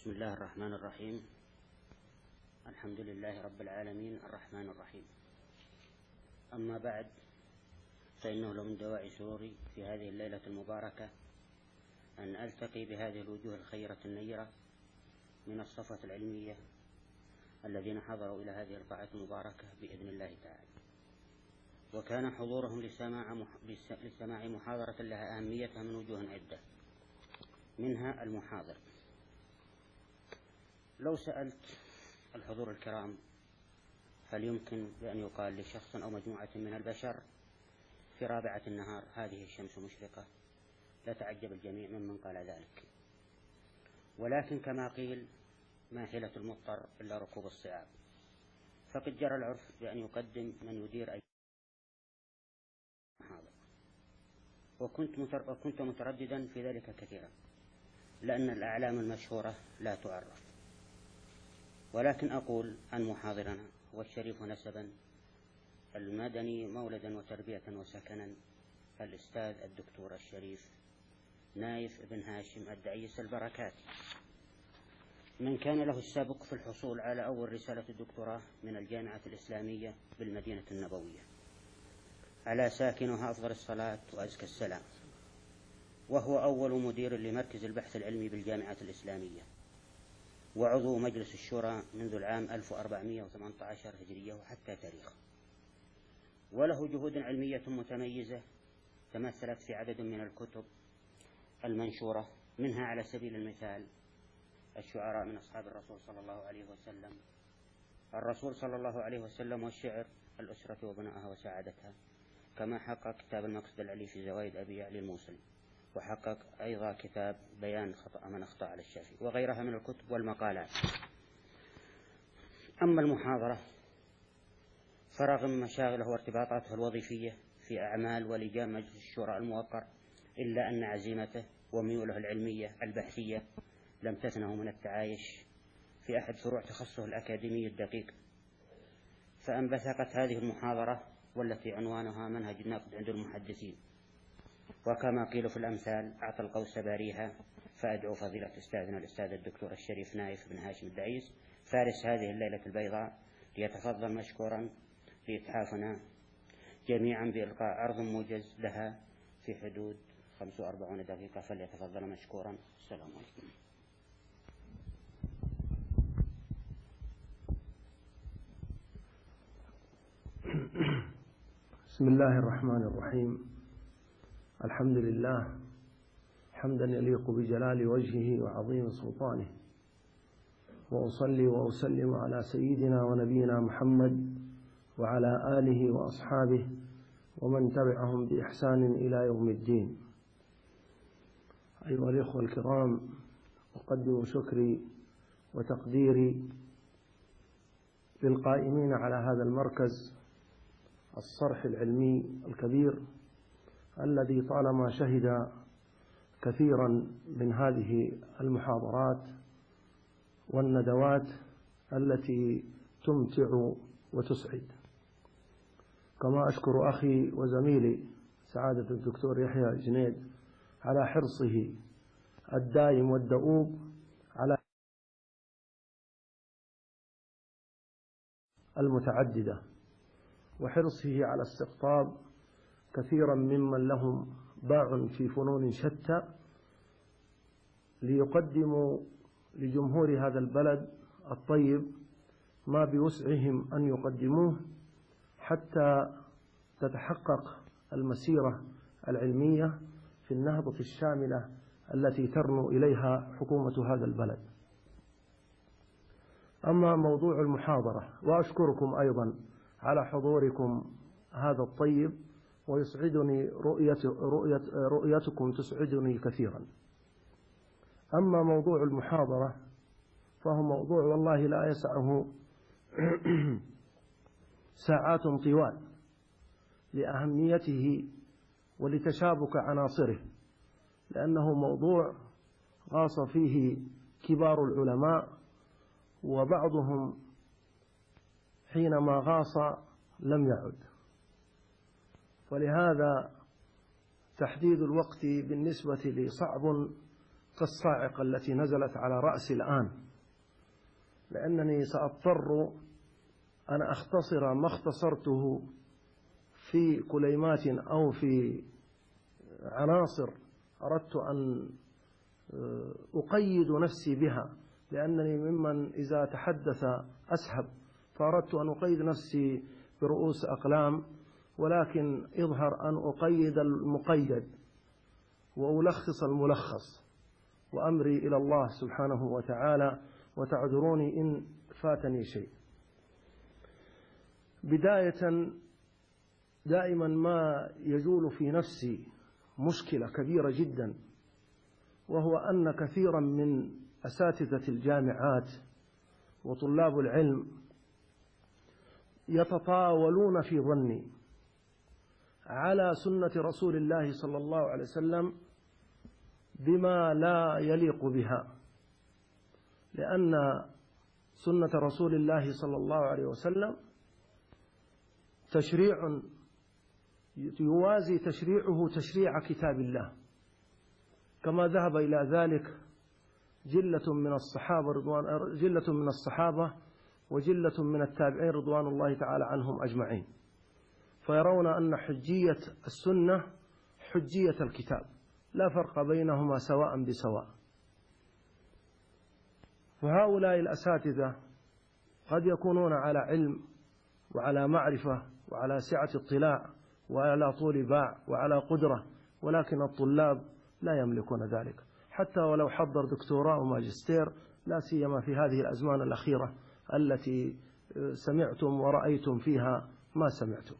بسم الله الرحمن الرحيم. الحمد لله رب العالمين الرحمن الرحيم. أما بعد، فإنه لمن دواعي سروري في هذه الليلة المباركة أن ألتقي بهذه الوجوه الخيرة النيرة من الصفوة العلمية الذين حضروا إلى هذه القاعة المباركة بإذن الله تعالى، وكان حضورهم لسماع محاضرة لها أهميتها من وجوه عدة، منها المحاضر. لو سألت الحضور الكرام هل يمكن بأن يقال لشخص أو مجموعة من البشر في رابعة النهار هذه الشمس مشرقة، لتعجب الجميع ممن قال ذلك، ولكن كما قيل ما حيلة المضطر إلا ركوب الصعاب، فقد جرى العرف بأن يقدم من يدير أي محاضر، وكنت مترددا في ذلك كثيرا، لأن الأعلام المشهورة لا تعرف، ولكن أقول عن محاضرنا هو الشريف نسبا المدني مولدا وتربية وسكنا، الأستاذ الدكتور الشريف نايف بن هاشم الدعيس البركاتي، من كان له السابق في الحصول على أول رسالة الدكتوراه من الجامعة الإسلامية بالمدينة النبوية، على ساكنها أفضل الصلاة وأزكى السلام، وهو أول مدير لمركز البحث العلمي بالجامعة الإسلامية، وعضو مجلس الشورى منذ العام 1418 هجرية وحتى تاريخه، وله جهود علمية متميزة تمثلت في عدد من الكتب المنشورة، منها على سبيل المثال الشعراء من أصحاب الرسول صلى الله عليه وسلم، الرسول صلى الله عليه وسلم والشعر، الأسرة وبنائها وسعادتها، كما حقق كتاب المقصد العلي في زوائد أبي يعلي الموصلي، وحقق أيضا كتاب بيان خطأ من أخطأ على الشافعي، وغيرها من الكتب والمقالات. أما المحاضرة فرغم مشاغله وارتباطاته الوظيفية في أعمال ولجان مجلس الشورى الموقر، إلا أن عزيمته وميوله العلمية البحثية لم تثنه من التعايش في أحد فروع تخصصه الأكاديمي الدقيق، فأنبثقت هذه المحاضرة والتي عنوانها منهج النقد عند المحدثين، وكما قيل في الأمثال أعطى القوس باريها، فأدعو فضيلة أستاذنا الأستاذ الدكتور الشريف نايف بن هاشم الدعيس فارس هذه الليلة البيضاء ليتفضل مشكورا لإتحافنا جميعا بإلقاء عرض موجز لها في حدود 45 دقيقة، فليتفضل مشكورا. السلام عليكم. بسم الله الرحمن الرحيم. الحمد لله حمدا يليق بجلال وجهه وعظيم سلطانه، وأصلي وأسلم على سيدنا ونبينا محمد وعلى آله وأصحابه ومن تبعهم بإحسان إلى يوم الدين. أيها الإخوة الكرام، أقدم شكري وتقديري للقائمين على هذا المركز الصرح العلمي الكبير الذي طالما شهد كثيرا من هذه المحاضرات والندوات التي تمتع وتسعد. كما أشكر أخي وزميلي سعادة الدكتور يحيى جنيد على حرصه الدائم والدؤوب على المتعددة، وحرصه على استقطاب كثيرا ممن لهم باع في فنون شتى ليقدموا لجمهور هذا البلد الطيب ما بوسعهم أن يقدموه حتى تتحقق المسيرة العلمية في النهضة الشاملة التي ترنو إليها حكومة هذا البلد. أما موضوع المحاضرة، وأشكركم أيضا على حضوركم هذا الطيب، ويسعدني رؤيتكم تسعدني كثيرا. أما موضوع المحاضرة فهو موضوع والله لا يسعه ساعات طوال لأهميته ولتشابك عناصره، لأنه موضوع غاص فيه كبار العلماء، وبعضهم حينما غاص لم يعد، فلهذا تحديد الوقت بالنسبة لي كالصاعقة التي نزلت على رأسي الآن، لأنني سأضطر أن أختصر ما اختصرته في كليمات أو في عناصر أردت أن أقيد نفسي بها، لأنني ممن إذا تحدث أسهب، فأردت أن أقيد نفسي برؤوس أقلام، ولكن يظهر أن أقيد المقيد وألخص الملخص، وأمري إلى الله سبحانه وتعالى، وتعذروني إن فاتني شيء. بداية، دائما ما يجول في نفسي مشكلة كبيرة جدا، وهو أن كثيرا من أساتذة الجامعات وطلاب العلم يتطاولون في ظني على سنة رسول الله صلى الله عليه وسلم بما لا يليق بها، لأن سنة رسول الله صلى الله عليه وسلم تشريع يوازي تشريعه تشريع كتاب الله، كما ذهب إلى ذلك جلة من الصحابة وجلة من التابعين رضوان الله تعالى عنهم أجمعين، فيرون أن حجية السنة حجية الكتاب، لا فرق بينهما سواء بسواء. فهؤلاء الأساتذة قد يكونون على علم وعلى معرفة وعلى سعة اطلاع وعلى طول باع وعلى قدرة، ولكن الطلاب لا يملكون ذلك، حتى ولو حضر دكتوراه وماجستير، لا سيما في هذه الأزمان الأخيرة التي سمعتم ورأيتم فيها ما سمعتم.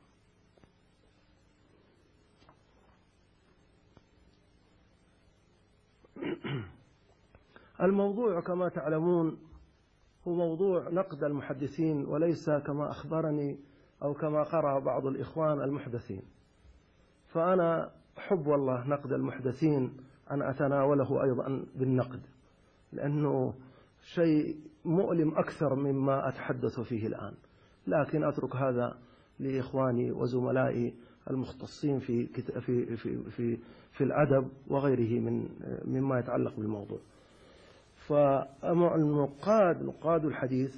الموضوع كما تعلمون هو موضوع نقد المحدثين، وليس كما أخبرني أو كما قرأ بعض الإخوان المحدثين، فأنا أحب والله نقد المحدثين أن أتناوله أيضا بالنقد، لأنه شيء مؤلم أكثر مما أتحدث فيه الآن، لكن أترك هذا لإخواني وزملائي المختصين في الأدب وغيره مما يتعلق بالموضوع. نقاد الحديث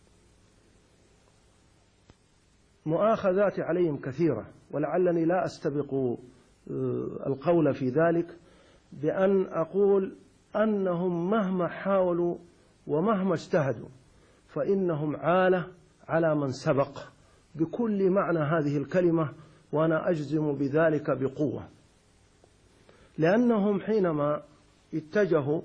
مؤاخذات عليهم كثيرة، ولعلني لا أستبق القول في ذلك بأن أقول أنهم مهما حاولوا ومهما اجتهدوا فإنهم عالة على من سبق بكل معنى هذه الكلمة، وأنا أجزم بذلك بقوة، لأنهم حينما اتجهوا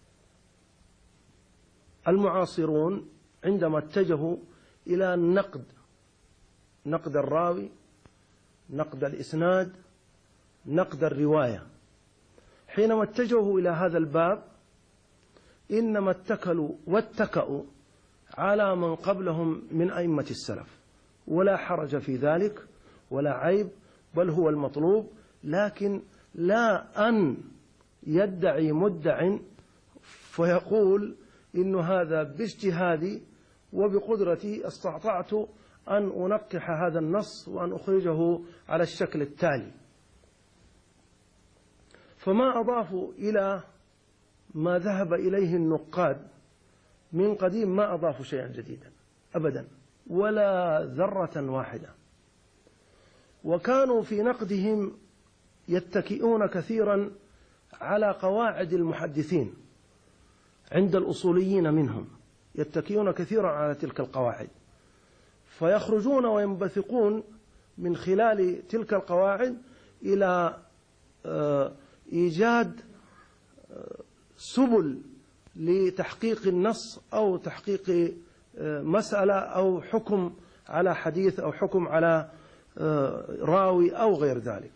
المعاصرون عندما اتجهوا إلى النقد، نقد الراوي، نقد الإسناد، نقد الرواية، حينما اتجهوا إلى هذا الباب إنما اتكلوا واتكأوا على من قبلهم من أئمة السلف، ولا حرج في ذلك ولا عيب، بل هو المطلوب، لكن لا أن يدعي مدع فيقول إن هذا باجتهادي وبقدرتي استطعت أن أنقح هذا النص وأن أخرجه على الشكل التالي. فما أضافوا إلى ما ذهب إليه النقاد من قديم، ما أضافوا شيئا جديدا أبدا ولا ذرة واحدة، وكانوا في نقدهم يتكئون كثيرا على قواعد المحدثين عند الأصوليين منهم، يتكئون كثيرا على تلك القواعد، فيخرجون وينبثقون من خلال تلك القواعد إلى إيجاد سبل لتحقيق النص أو تحقيق مسألة أو حكم على حديث أو حكم على راوي أو غير ذلك.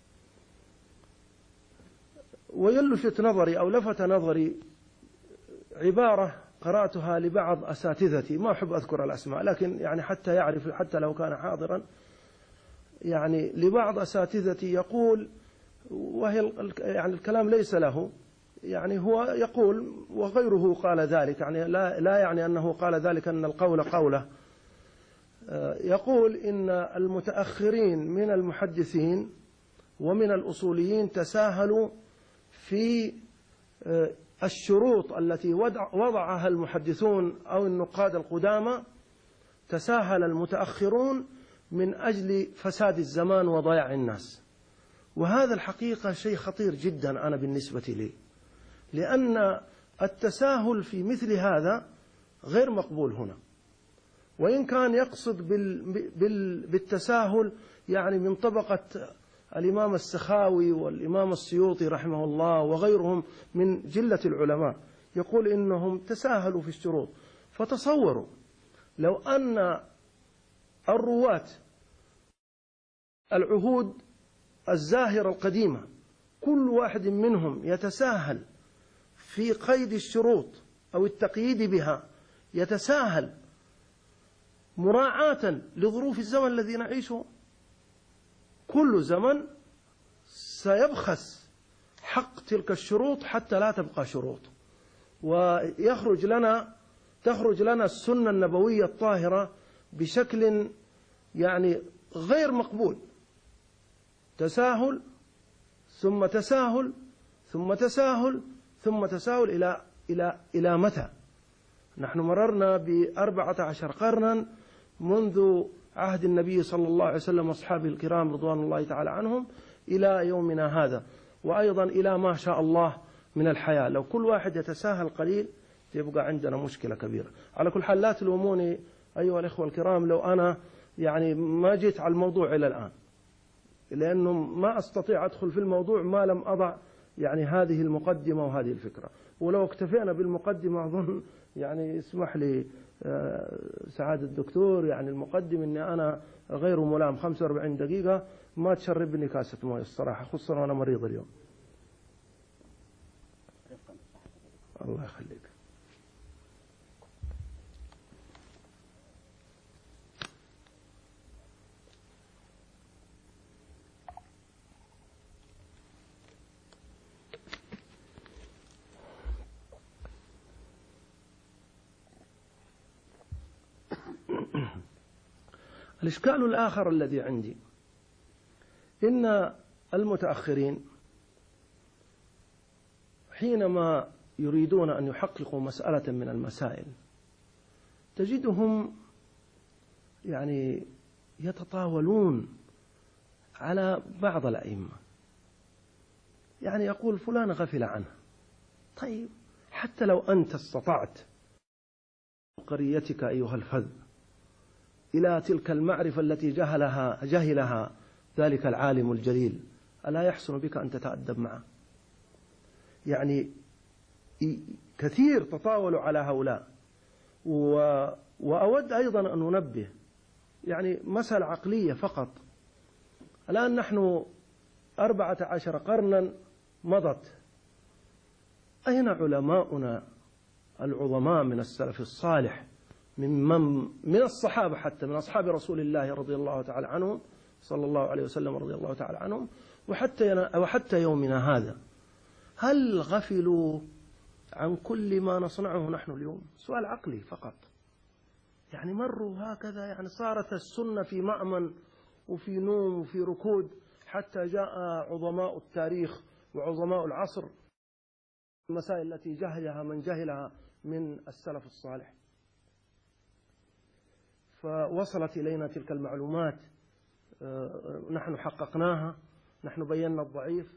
ويلفت نظري أو لفت نظري عبارة قرأتها لبعض أساتذتي، ما أحب أذكر الأسماء لكن يعني حتى يعرف، حتى لو كان حاضرا، يعني لبعض أساتذتي يقول، وهي يعني الكلام ليس له، يعني هو يقول وغيره قال ذلك، يعني لا يعني أنه قال ذلك أن القول قوله، يقول إن المتأخرين من المحدثين ومن الأصوليين تساهلوا في الشروط التي وضعها المحدثون أو النقاد القدامى تساهل المتأخرون من أجل فساد الزمان وضياع الناس. وهذا الحقيقة شيء خطير جدا أنا بالنسبة لي، لأن التساهل في مثل هذا غير مقبول هنا. وإن كان يقصد بالتساهل يعني من طبقة الإمام السخاوي والإمام السيوطي رحمه الله وغيرهم من جلة العلماء، يقول إنهم تساهلوا في الشروط. فتصوروا لو أن الرواة العهود الزاهرة القديمة كل واحد منهم يتساهل في قيد الشروط أو التقييد بها، يتساهل مراعاة لظروف الزمن الذي نعيشه، كل زمن سيبخس حق تلك الشروط حتى لا تبقى شروط، تخرج لنا السنة النبوية الطاهرة بشكل يعني غير مقبول. تساهل ثم تساهل ثم تساهل ثم تساهل إلى متى؟ نحن مررنا ب14 قرنا منذ عهد النبي صلى الله عليه وسلم وأصحابه الكرام رضوان الله تعالى عنهم إلى يومنا هذا، وأيضا إلى ما شاء الله من الحياة. لو كل واحد يتساهل قليل تبقى عندنا مشكلة كبيرة. على كل حال لا تلوموني أيها الإخوة الكرام لو أنا يعني ما جيت على الموضوع إلى الآن، لأنه ما أستطيع أدخل في الموضوع ما لم أضع يعني هذه المقدمة وهذه الفكرة. ولو اكتفينا بالمقدمة أظن يعني اسمح لي سعادة الدكتور يعني المقدم أني أنا غير ملام 45 دقيقة ما تشربني كاسة مويه الصراحة، خصوصا وأنا مريض اليوم. الله يخليك. الإشكال الآخر الذي عندي إن المتأخرين حينما يريدون أن يحققوا مسألة من المسائل تجدهم يعني يتطاولون على بعض الأئمة، يعني يقول فلان غفل عنه. طيب حتى لو أنت استطعت قريتك أيها الفذ إلى تلك المعرفة التي جهلها ذلك العالم الجليل، ألا يحسن بك أن تتأدب معه؟ يعني كثير تطاولوا على هؤلاء. وأود أيضا أن ننبه يعني مسألة عقلية فقط. الآن نحن 14 قرنا مضت، أين علماؤنا العظماء من السلف الصالح من الصحابة حتى من أصحاب رسول الله رضي الله تعالى عنهم صلى الله عليه وسلم رضي الله تعالى عنهم وحتى يومنا هذا؟ هل غفلوا عن كل ما نصنعه نحن اليوم؟ سؤال عقلي فقط. يعني مروا هكذا، يعني صارت السنة في مأمن وفي نوم وفي ركود حتى جاء عظماء التاريخ وعظماء العصر المسائل التي جهلها من جهلها من السلف الصالح، فوصلت إلينا تلك المعلومات، نحن حققناها، نحن بينا الضعيف،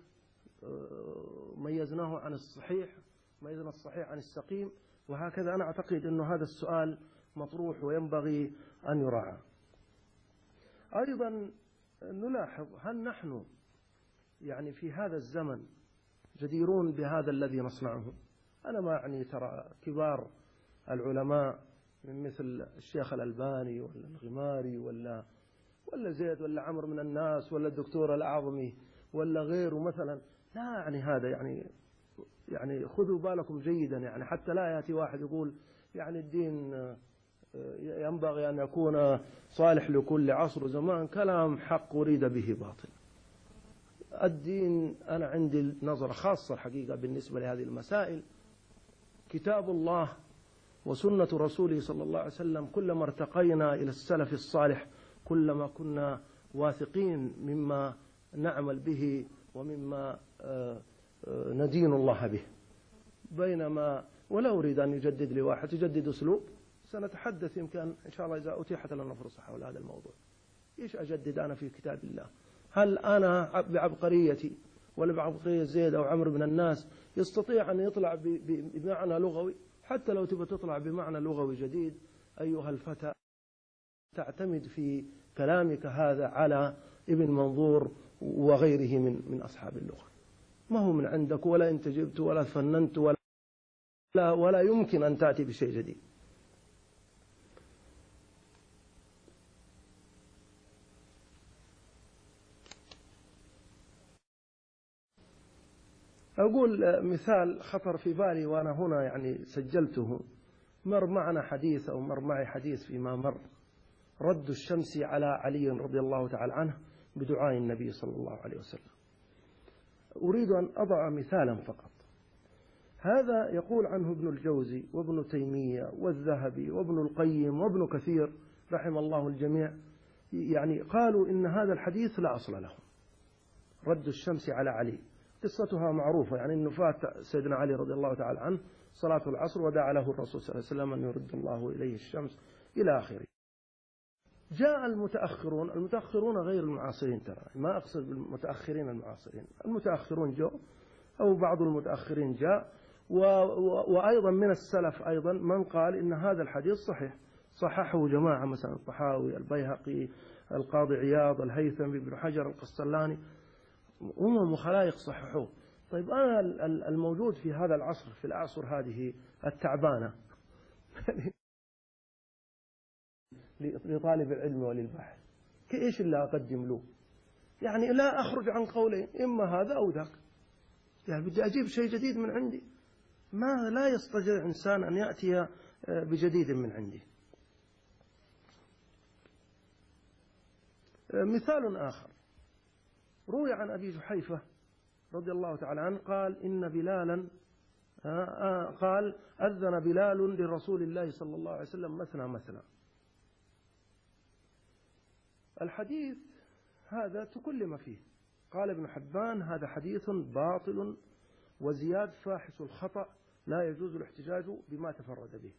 ميزناه عن الصحيح، ميزنا الصحيح عن السقيم، وهكذا. أنا أعتقد أن هذا السؤال مطروح وينبغي أن يراعى. أيضا نلاحظ هل نحن يعني في هذا الزمن جديرون بهذا الذي نصنعه؟ أنا ما أعني ترى كبار العلماء من مثل الشيخ الألباني ولا الغماري ولا زيد ولا عمرو من الناس ولا الدكتور الأعظمي ولا غيره مثلا، لا يعني هذا يعني خذوا بالكم جيدا، يعني حتى لا يأتي واحد يقول يعني الدين ينبغي أن يكون صالح لكل عصر وزمان. كلام حق وريد به باطل. الدين أنا عندي نظرة خاصة الحقيقة بالنسبة لهذه المسائل، كتاب الله وسنة رسوله صلى الله عليه وسلم. كلما ارتقينا إلى السلف الصالح كلما كنا واثقين مما نعمل به ومما ندين الله به. بينما ولا أريد أن يجدد لي واحد يجدد أسلوب، سنتحدث يمكن إن شاء الله إذا أتيحت لنا فرصة حول هذا الموضوع. إيش أجدد أنا في كتاب الله؟ هل أنا بعبقريتي ولا بعبقرية زيد أو عمرو بن الناس يستطيع أن يطلع بمعنى لغوي؟ حتى لو تبى تطلع بمعنى لغوي جديد أيها الفتى، تعتمد في كلامك هذا على ابن منظور وغيره من أصحاب اللغة، ما هو من عندك، ولا أنت جبت ولا فننت ولا يمكن أن تأتي بشيء جديد. أقول مثال خطر في بالي وأنا هنا يعني سجلته، مر معنا حديث أو مر معي حديث فيما مر، رد الشمس على علي رضي الله تعالى عنه بدعاء النبي صلى الله عليه وسلم. أريد أن أضع مثالا فقط. هذا يقول عنه ابن الجوزي وابن تيمية والذهبي وابن القيم وابن كثير رحم الله الجميع، يعني قالوا إن هذا الحديث لا أصل له، رد الشمس على علي. قصتها معروفة، يعني أنه فات سيدنا علي رضي الله تعالى عنه صلاة العصر ودعا له الرسول صلى الله عليه وسلم أن يرد الله إليه الشمس إلى آخره. جاء المتأخرون غير المعاصرين، ترى ما أقصد بالمتأخرين المعاصرين، المتأخرون جو أو بعض المتأخرين جاء، وأيضا من السلف أيضا من قال إن هذا الحديث صحيح، صححه جماعة مثلا الطحاوي، البيهقي، القاضي عياض، الهيثمي، ابن حجر، القسطلاني، وخلائق صححوه. طيب أنا الموجود في هذا العصر، في الأعصر هذه التعبانة لطالب العلم وللبحث، إيش اللي أقدم له؟ يعني لا أخرج عن قولين، إما هذا أو ذاك، يعني بدي أجيب شيء جديد من عندي، ما لا يستطيع إنسان أن يأتي بجديد من عندي. مثال آخر روي عن أبي جحيفة رضي الله تعالى عنه قال إن بلالا قال أذن بلال لرسول الله صلى الله عليه وسلم مثنى. الحديث هذا تكلم فيه، قال ابن حبان هذا حديث باطل وزياد فاحش الخطأ لا يجوز الاحتجاج بما تفرد به.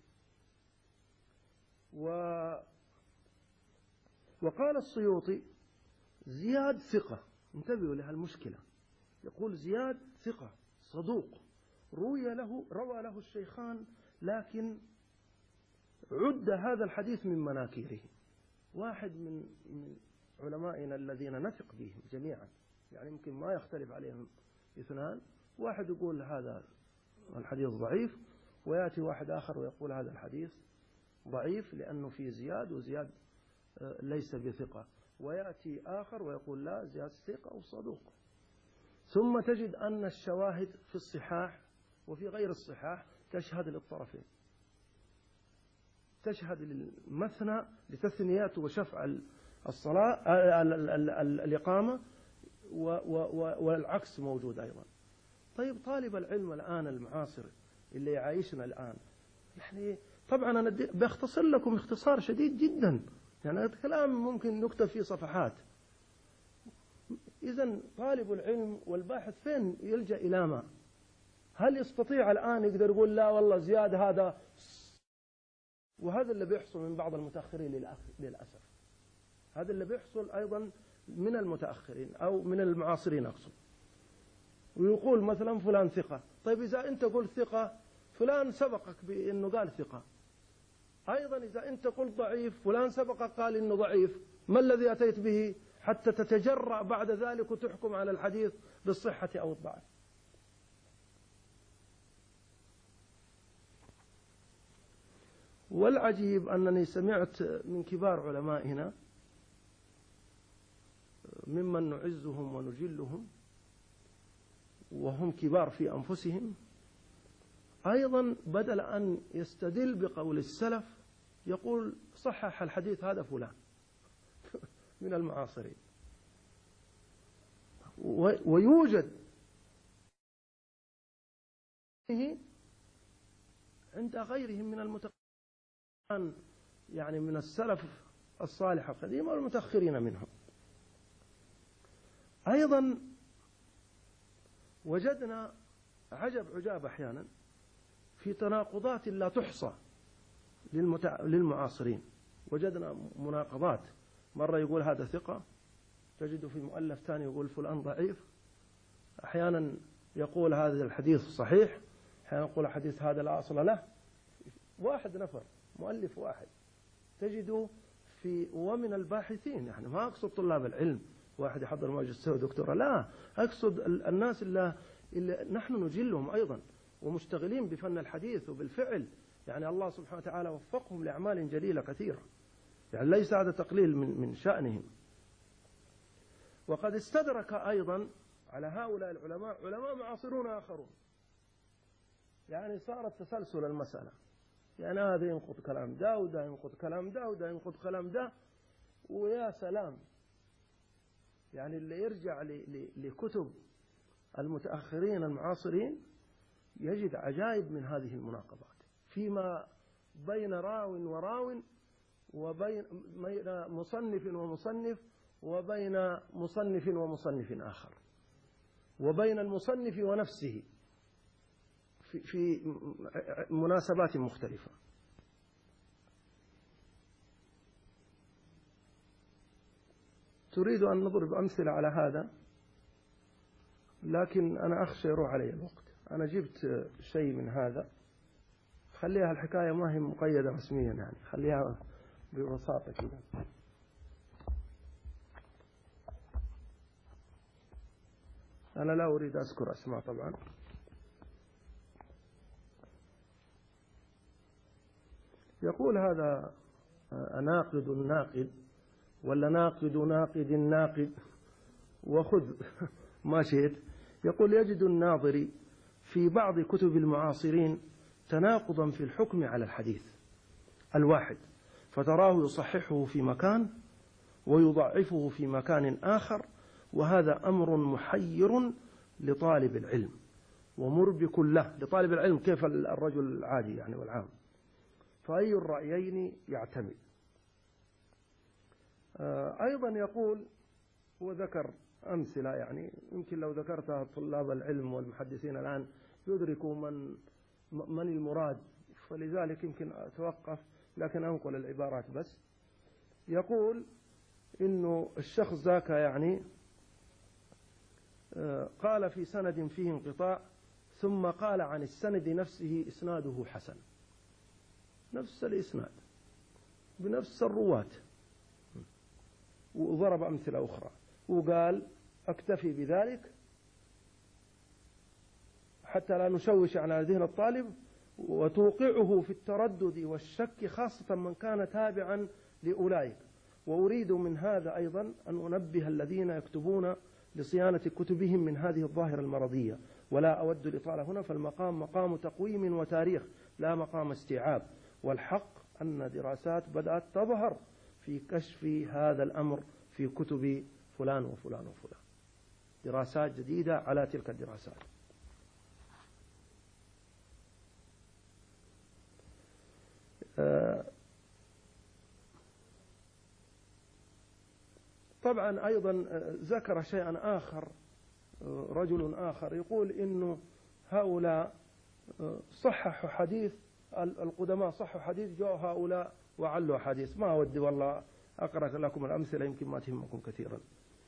وقال السيوطي زياد ثقة، انتبهوا لها المشكلة، يقول زياد ثقة صدوق روى له الشيخان، لكن عد هذا الحديث من مناكيره. واحد من علمائنا الذين نثق بهم جميعا، يعني يمكن ما يختلف عليهم اثنان، واحد يقول هذا الحديث ضعيف، ويأتي واحد آخر ويقول هذا الحديث ضعيف لأنه في زياد، وزياد ليس بثقة، ويأتي آخر ويقول لا زياد ثقة وصدوق. ثم تجد أن الشواهد في الصحاح وفي غير الصحاح تشهد للطرفين، تشهد للمثنى لتثنيات وشفع الصلاة الإقامة، والعكس موجود أيضا. طيب طالب العلم الآن المعاصر اللي يعيشنا الآن، يعني طبعا أنا بختصر لكم اختصار شديد جدا، يعني الكلام ممكن نكتب فيه صفحات. إذن طالب العلم والباحث فين يلجأ إلى ما؟ هل يستطيع الآن يقدر يقول لا والله زياد هذا؟ وهذا اللي بيحصل من بعض المتأخرين للأسف، هذا اللي بيحصل أيضا من المتأخرين أو من المعاصرين أقصد. ويقول مثلا فلان ثقة، طيب إذا أنت قلت ثقة فلان سبقك بأنه قال ثقة، أيضا إذا أنت قلت ضعيف فلان سبقك قال إنه ضعيف، ما الذي أتيت به حتى تتجرأ بعد ذلك وتحكم على الحديث بالصحة أو الضعف؟ والعجيب أنني سمعت من كبار علمائنا ممن نعزهم ونجلهم وهم كبار في أنفسهم، أيضا بدل أن يستدل بقول السلف يقول صحح الحديث هذا فلان من المعاصرين. ويوجد عند غيرهم من المتقدمين، يعني من السلف الصالح القديم والمتأخرين منهم. أيضا وجدنا عجب أحيانا في تناقضات لا تحصى للمعاصرين. وجدنا مناقضات، مرة يقول هذا ثقة، تجد في مؤلف ثاني يقول فلان ضعيف، أحيانا يقول هذا الحديث صحيح، أحيانا يقول الحديث هذا لا أصل له. واحد نفر مؤلف واحد تجده ومن الباحثين، يعني ما أقصد طلاب العلم واحد يحضر ماجستير ودكتوراه، لا، أقصد الناس اللي نحن نجلهم أيضا ومشتغلين بفن الحديث وبالفعل، يعني الله سبحانه وتعالى وفقهم لأعمال جليلة كثيرة، يعني ليس هذا تقليل من شأنهم. وقد استدرك أيضا على هؤلاء العلماء علماء معاصرون آخرون، يعني صارت تسلسل المسألة، يعني هذا ينقض كلام ده وده ينقض كلام ده وده ينقض كلام ده، ويا سلام، يعني اللي يرجع لكتب المتأخرين المعاصرين يجد عجائب من هذه المناقضات فيما بين راو وراو، وبين مصنف ومصنف، وبين مصنف ومصنف آخر، وبين المصنف ونفسه في مناسبات مختلفة. تريد أن نضرب أمثلة على هذا، لكن أنا أخشى يروح علي الوقت. أنا جبت شيء من هذا، خليها الحكاية ما هي مقيدة رسميا، يعني خليها ببساطة كده. أنا لا أريد أذكر أسماء طبعا. يقول هذا ناقد الناقد، ولا ناقد ناقد الناقد، وخذ ما شئت. يقول يجد الناظري في بعض كتب المعاصرين تناقضا في الحكم على الحديث الواحد، فتراه يصححه في مكان ويضعفه في مكان آخر، وهذا أمر محير لطالب العلم ومربك له. لطالب العلم كيف الرجل العادي يعني والعام، فأي الرأيين يعتمد. أيضا يقول، وذكر أمثلة يعني يمكن لو ذكرتها طلاب العلم والمحدثين الآن يدركوا من المراد، فلذلك يمكن أتوقف لكن أنقل العبارات بس. يقول إنه الشخص ذاك يعني قال في سند فيه انقطاع، ثم قال عن السند نفسه إسناده حسن، نفس الإسناد بنفس الرواة، وضرب أمثلة أخرى وقال أكتفي بذلك حتى لا نشوش على ذهن الطالب وتوقعه في التردد والشك، خاصة من كان تابعا لأولئك. وأريد من هذا أيضا أن أنبه الذين يكتبون لصيانة كتبهم من هذه الظاهرة المرضية، ولا أود الإطالة هنا، فالمقام مقام تقويم وتاريخ لا مقام استيعاب. والحق أن دراسات بدأت تظهر في كشف هذا الأمر في كتب فلان وفلان وفلان، دراسات جديدة على تلك الدراسات. طبعا أيضا ذكر شيئا آخر، رجل آخر يقول إنه هؤلاء صححوا حديث، القدماء صححوا حديث، جاء هؤلاء وعلوا حديث. ما ودي والله أقرأ لكم الأمثلة يمكن ما تهمكم كثيرا.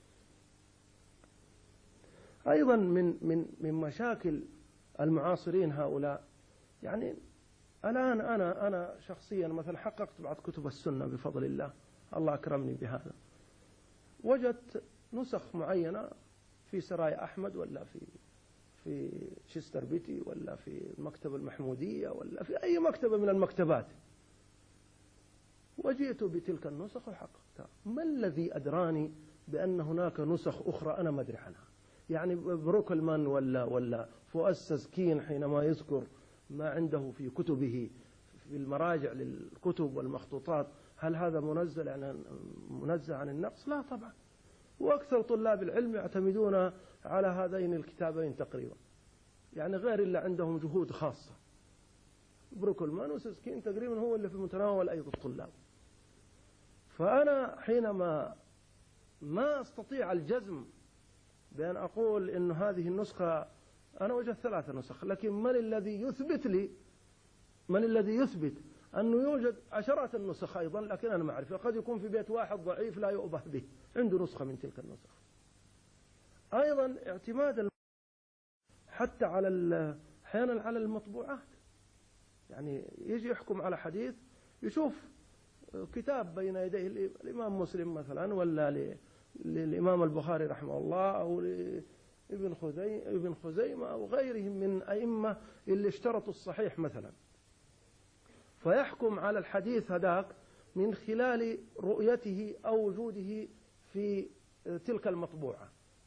أيضا من مشاكل المعاصرين هؤلاء، يعني الآن أنا شخصيا مثلا حققت بعض كتب السنة بفضل الله، الله أكرمني بهذا، وجدت نسخ معينة في سرايا أحمد، ولا في شستر بيتي، ولا في المكتبة المحمودية، ولا في أي مكتبة من المكتبات، وجئت بتلك النسخ وحققتها. ما الذي أدراني بأن هناك نسخ أخرى أنا ما أدري عنها؟ يعني بروكلمان ولا فؤاد سكين حينما يذكر ما عنده في كتبه في المراجع للكتب والمخطوطات، هل هذا منزه عن النقص؟ لا طبعا. وأكثر طلاب العلم يعتمدون على هذين الكتابين تقريبا، يعني غير اللي عندهم جهود خاصة. بروكلمان وسكين تقريبا هو اللي في متناول أيضا الطلاب. فأنا حينما ما أستطيع الجزم بأن أقول إن هذه النسخة، أنا وجدت 3 نسخ، لكن من الذي يثبت لي من الذي يثبت أنه يوجد عشرات النسخ أيضا، لكن أنا ما أعرف، قد يكون في بيت واحد ضعيف لا يؤبه به عنده نسخة من تلك النسخ. أيضا اعتماد حتى على أحيانا على المطبوعات، يعني يجي يحكم على حديث، يشوف كتاب بين يديه الإمام مسلم مثلا، ولا للإمام البخاري رحمه الله، أو ابن خزيمة أو غيرهم من أئمة اللي اشترطوا الصحيح مثلا، فيحكم على الحديث هذاك من خلال رؤيته أو وجوده في تلك المطبوعة.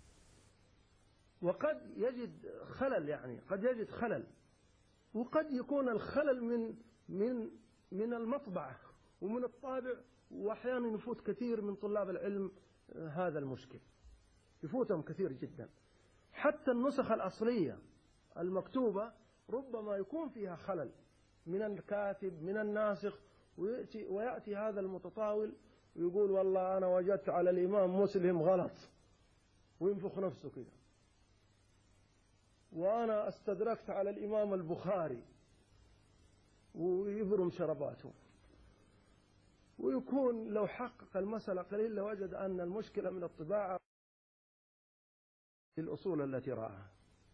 وقد يجد خلل، يعني قد يجد خلل، وقد يكون الخلل من المطبعة ومن الطابع، وأحيانا يفوت كثير من طلاب العلم هذا المشكل، يفوتهم كثير جدا. حتى النسخ الأصلية المكتوبة ربما يكون فيها خلل من الكاتب من الناسخ، ويأتي هذا المتطاول ويقول والله أنا وجدت على الإمام مسلم غلط، وينفخ نفسه كده، وأنا استدركت على الإمام البخاري، ويبرم شرباته. ويكون لو حقق المسألة قليل لوجد أن المشكلة من الطباعة في الأصول التي رآها.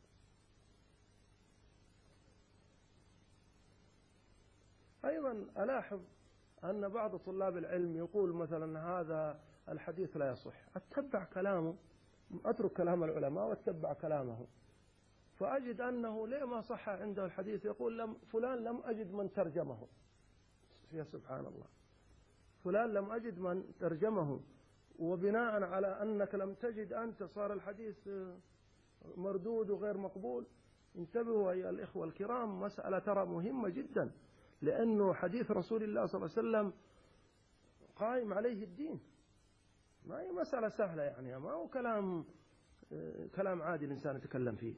أيضا ألاحظ أن بعض طلاب العلم يقول مثلا هذا الحديث لا يصح، أتبع كلامه، أترك كلام العلماء واتبع كلامه، فأجد أنه ليه ما صح عنده الحديث، يقول فلان لم أجد من ترجمه. يا سبحان الله، فلان لم أجد من ترجمه، وبناء على أنك لم تجد أنت صار الحديث مردود وغير مقبول. انتبهوا أيها الإخوة الكرام، مسألة ترى مهمة جدا، لأنه حديث رسول الله صلى الله عليه وسلم قائم عليه الدين، ما هي مسألة سهلة، يعني ما هو كلام عادي الإنسان يتكلم فيه.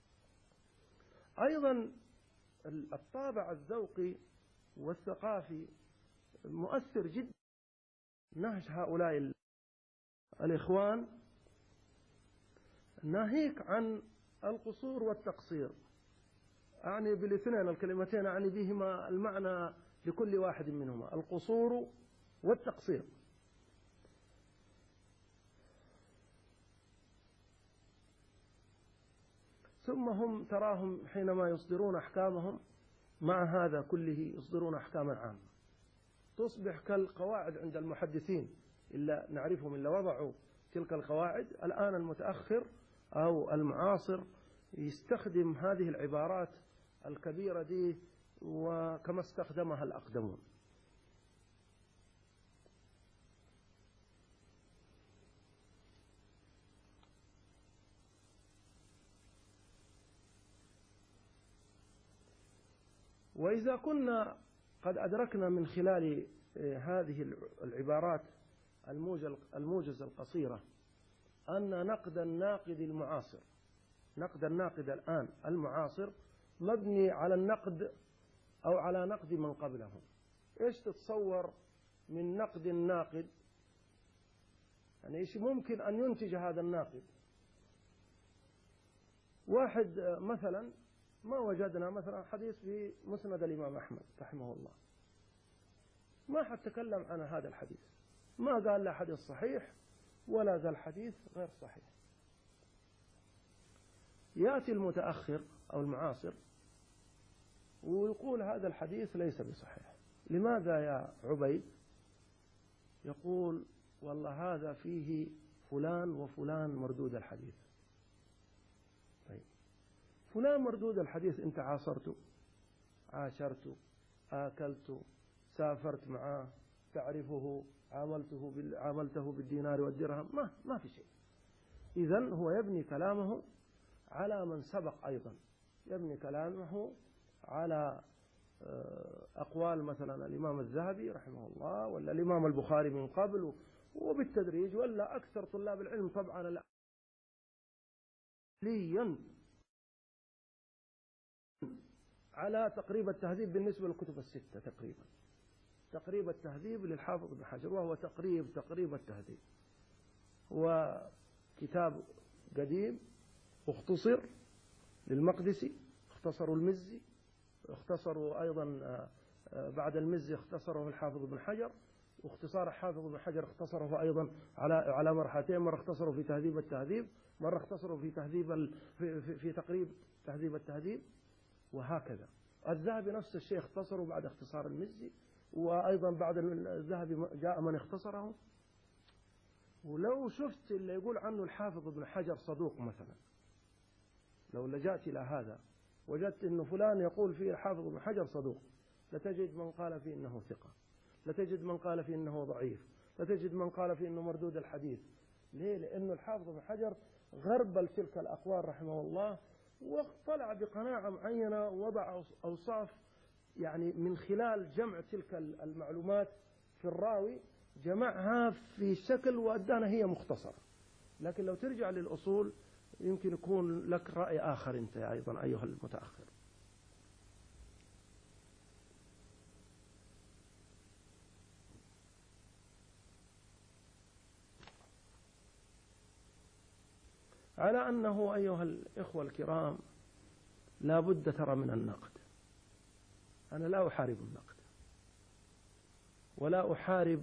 أيضا الطابع الذوقي والثقافي مؤثر جدا. نهج هؤلاء الإخوان ناهيك عن القصور والتقصير، أعني بالاثنين الكلمتين أعني بهما المعنى لكل واحد منهما، القصور والتقصير. ثم هم تراهم حينما يصدرون أحكامهم مع هذا كله يصدرون أحكاما عامة، تصبح كالقواعد عند المحدثين، إلا نعرفهم إلا وضعوا تلك القواعد. الآن المتأخر أو المعاصر يستخدم هذه العبارات الكبيرة دي وكما استخدمها الأقدمون. وإذا كنا قد أدركنا من خلال هذه العبارات الموجزة القصيرة أن نقد الناقد المعاصر، نقد الناقد الآن المعاصر مبني على النقد أو على نقد من قبله. إيش تتصور من نقد الناقد؟ يعني إيش ممكن أن ينتج هذا الناقد؟ واحد مثلا ما وجدنا مثلا حديث في مسند الإمام أحمد رحمه الله، ما حد تكلم عن هذا الحديث، ما قال لا حديث صحيح ولا قال حديث غير صحيح. يأتي المتأخر أو المعاصر ويقول هذا الحديث ليس بصحيح. لماذا يا عبيد؟ يقول والله هذا فيه فلان وفلان مردود الحديث. طيب فلان مردود الحديث أنت عاصرته، عاشرته، آكلته، سافرت معه، تعرفه، عاملته بالدينار والدرهم، ما في شيء. إذن هو يبني كلامه على من سبق، أيضا يبني كلامه على أقوال مثلا الإمام الذهبي رحمه الله ولا الإمام البخاري من قبل، وبالتدريج، ولا أكثر طلاب العلم طبعا ليا على تقريب التهذيب بالنسبة للكتب الستة، تقريب التهذيب للحافظ ابن حجر، وهو تقريب التهذيب، وكتاب قديم اختصر للمقدسي، اختصروا المزي، اختصروا أيضا بعد المزي اختصره الحافظ ابن حجر، واختصار الحافظ ابن حجر اختصره أيضا على مرحلتين، مرة اختصروا في تهذيب التهذيب، مرة اختصروا في في تقريب تهذيب التهذيب، وهكذا. الذهبي نفس الشيء اختصروا بعد اختصار المزي، وأيضا بعد الذهبي جاء من اختصره. ولو شفت اللي يقول عنه الحافظ ابن حجر صدوق مثلا، لو لجأت إلى هذا وجدت أنه فلان يقول فيه الحافظ ابن حجر صدوق، لتجد من قال فيه أنه ثقة، لتجد من قال فيه أنه ضعيف، لتجد من قال فيه أنه مردود الحديث. ليه؟ لأنه الحافظ ابن حجر غربل تلك الأقوال رحمه الله، واطلع بقناعة معينة، ووضع أوصاف يعني من خلال جمع تلك المعلومات في الراوي، جمعها في شكل وأدانا هي مختصرة. لكن لو ترجع للأصول يمكن يكون لك رأي آخر أنت أيضا أيها المتأخر. على أنه أيها الإخوة الكرام لا بد ترى من النقد. أنا لا أحارب النقد ولا أحارب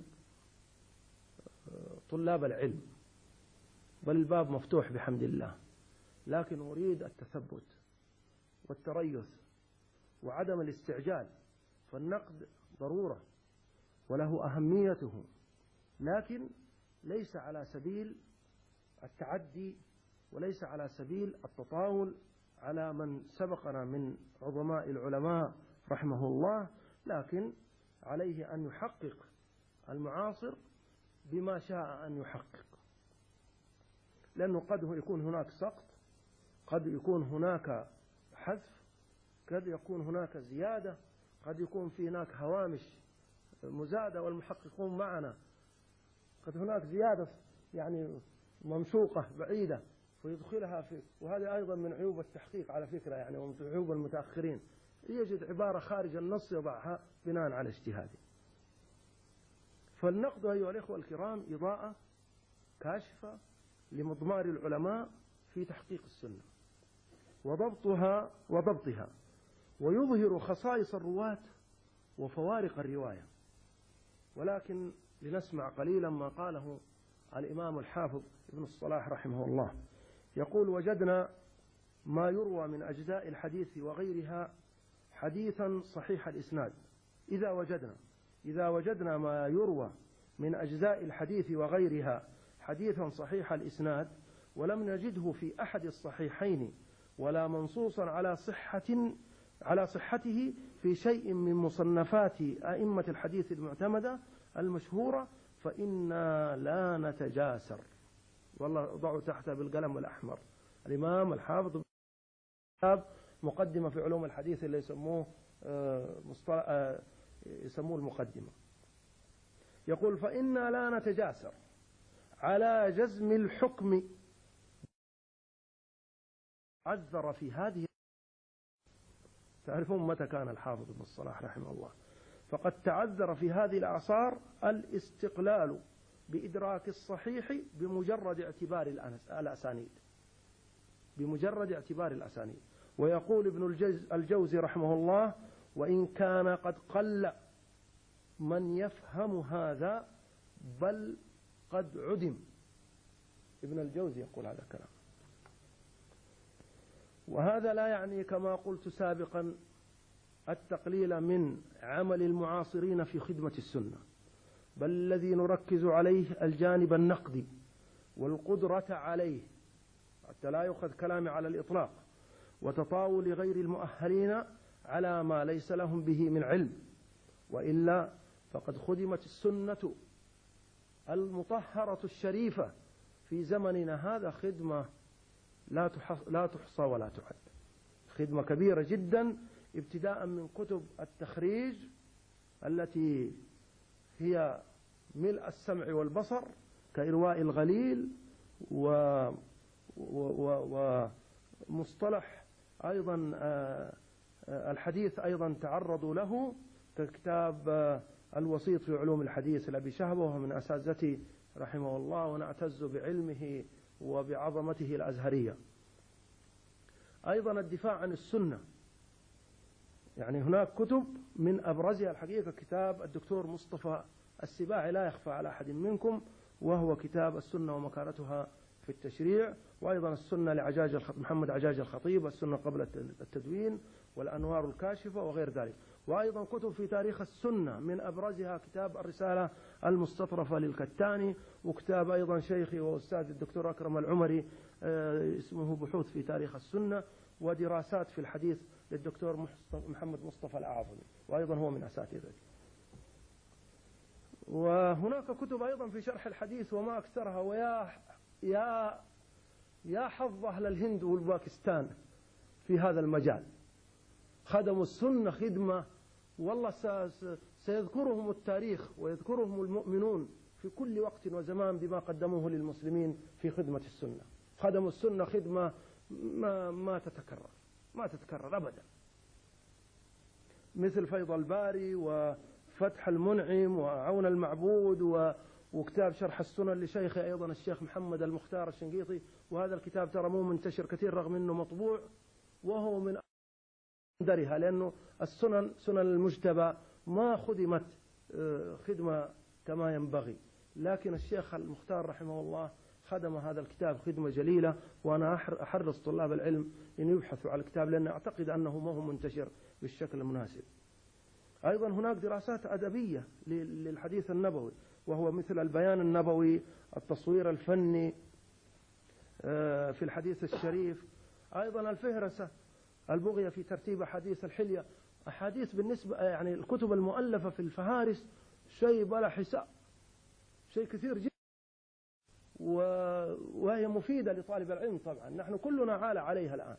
طلاب العلم، بل الباب مفتوح بحمد الله، لكن أريد التثبت والتريث وعدم الاستعجال. فالنقد ضرورة وله أهميته، لكن ليس على سبيل التعدي وليس على سبيل التطاول على من سبقنا من عظماء العلماء رحمه الله، لكن عليه أن يحقق المعاصر بما شاء أن يحقق، لأنه قد يكون هناك سقط، قد يكون هناك حذف، قد يكون هناك زيادة، قد يكون في هناك هوامش مزادة، والمحققون معنا قد هناك زيادة يعني ممشوقة بعيدة ويدخلها في، وهذا أيضا من عيوب التحقيق على فكرة يعني، ومن عيوب المتأخرين، يجد عبارة خارج النص يضعها بناء على اجتهاده. فالنقد أيها الإخوة الكرام إضاءة كاشفة لمضمار العلماء في تحقيق السنة وضبطها، ويظهر خصائص الرواة وفوارق الرواية. ولكن لنسمع قليلا ما قاله الإمام الحافظ ابن الصلاح رحمه الله، يقول: وجدنا ما يروى من أجزاء الحديث وغيرها حديثا صحيح الإسناد. إذا وجدنا ما يروى من أجزاء الحديث وغيرها حديثا صحيح الإسناد ولم نجده في أحد الصحيحين ولا منصوصا على صحته في شيء من مصنفات أئمة الحديث المعتمدة المشهورة، فإنا لا نتجاسر. والله ضعوا تحته بالقلم الأحمر. الإمام الحافظ مقدمة في علوم الحديث اللي يسموه المقدمة، يقول: فإنا لا نتجاسر على جزم الحكم. عذر في هذه، تعرفون متى كان الحافظ ابن الصلاح رحمه الله؟ فقد تعذر في هذه الأعصار الاستقلال بإدراك الصحيح بمجرد اعتبار الأسانيد. ويقول ابن الجوزي رحمه الله: وإن كان قد قل من يفهم هذا بل قد عدم. ابن الجوزي يقول هذا الكلام. وهذا لا يعني كما قلت سابقا التقليل من عمل المعاصرين في خدمة السنة، بل الذي نركز عليه الجانب النقدي والقدرة عليه، حتى لا يؤخذ كلامي على الإطلاق، وتطاول غير المؤهلين على ما ليس لهم به من علم. وإلا فقد خدمت السنة المطهرة الشريفة في زمننا هذا خدمة لا تحصى ولا تعد، خدمة كبيرة جدا، ابتداء من كتب التخريج التي هي ملء السمع والبصر كإرواء الغليل، ومصطلح أيضا الحديث أيضا تعرضوا له ككتاب الوسيط في علوم الحديث لأبي شهبة، وهو من أساتذتي رحمه الله، ونعتز بعلمه وبعظمته الأزهرية. أيضا الدفاع عن السنة يعني هناك كتب من أبرزها الحقيقة كتاب الدكتور مصطفى السباعي لا يخفى على أحد منكم، وهو كتاب السنة ومكانتها في التشريع، وأيضا السنة لعجاج محمد عجاج الخطيب، السنة قبل التدوين، والأنوار الكاشفة وغير ذلك. وأيضا كتب في تاريخ السنة من أبرزها كتاب الرسالة المستطرفة للكتاني، وكتاب أيضا شيخي وأستاذ الدكتور أكرم العمري اسمه بحوث في تاريخ السنة، ودراسات في الحديث للدكتور محمد مصطفى الأعظمي، وأيضا هو من أساتذته. وهناك كتب أيضا في شرح الحديث وما أكثرها، يا حظ أهل الهند والباكستان في هذا المجال، خدموا السنة خدمة والله سيذكرهم التاريخ ويذكرهم المؤمنون في كل وقت وزمان بما قدموه للمسلمين في خدمة السنة. خدموا السنة خدمة ما تتكرر أبدا، مثل فيض الباري وفتح المنعم وعون المعبود وكتاب شرح السنن لشيخي أيضا الشيخ محمد المختار الشنقيطي. وهذا الكتاب ترى مو منتشر كثير رغم أنه مطبوع، وهو من درها، لأنه سنن المجتبى ما خدمت خدمة كما ينبغي، لكن الشيخ المختار رحمه الله خدم هذا الكتاب خدمة جليلة. وأنا أحرص طلاب العلم أن يبحثوا على الكتاب، لأن أعتقد أنه ما هو منتشر بالشكل المناسب. أيضا هناك دراسات أدبية للحديث النبوي، وهو مثل البيان النبوي، التصوير الفني في الحديث الشريف، أيضا الفهرسة البغية في ترتيب أحاديث الحلية. أحاديث بالنسبة يعني الكتب المؤلفة في الفهارس شيء بلا حساب، شيء كثير جدا، وهي مفيدة لطالب العلم طبعا، نحن كلنا عال عليها الآن.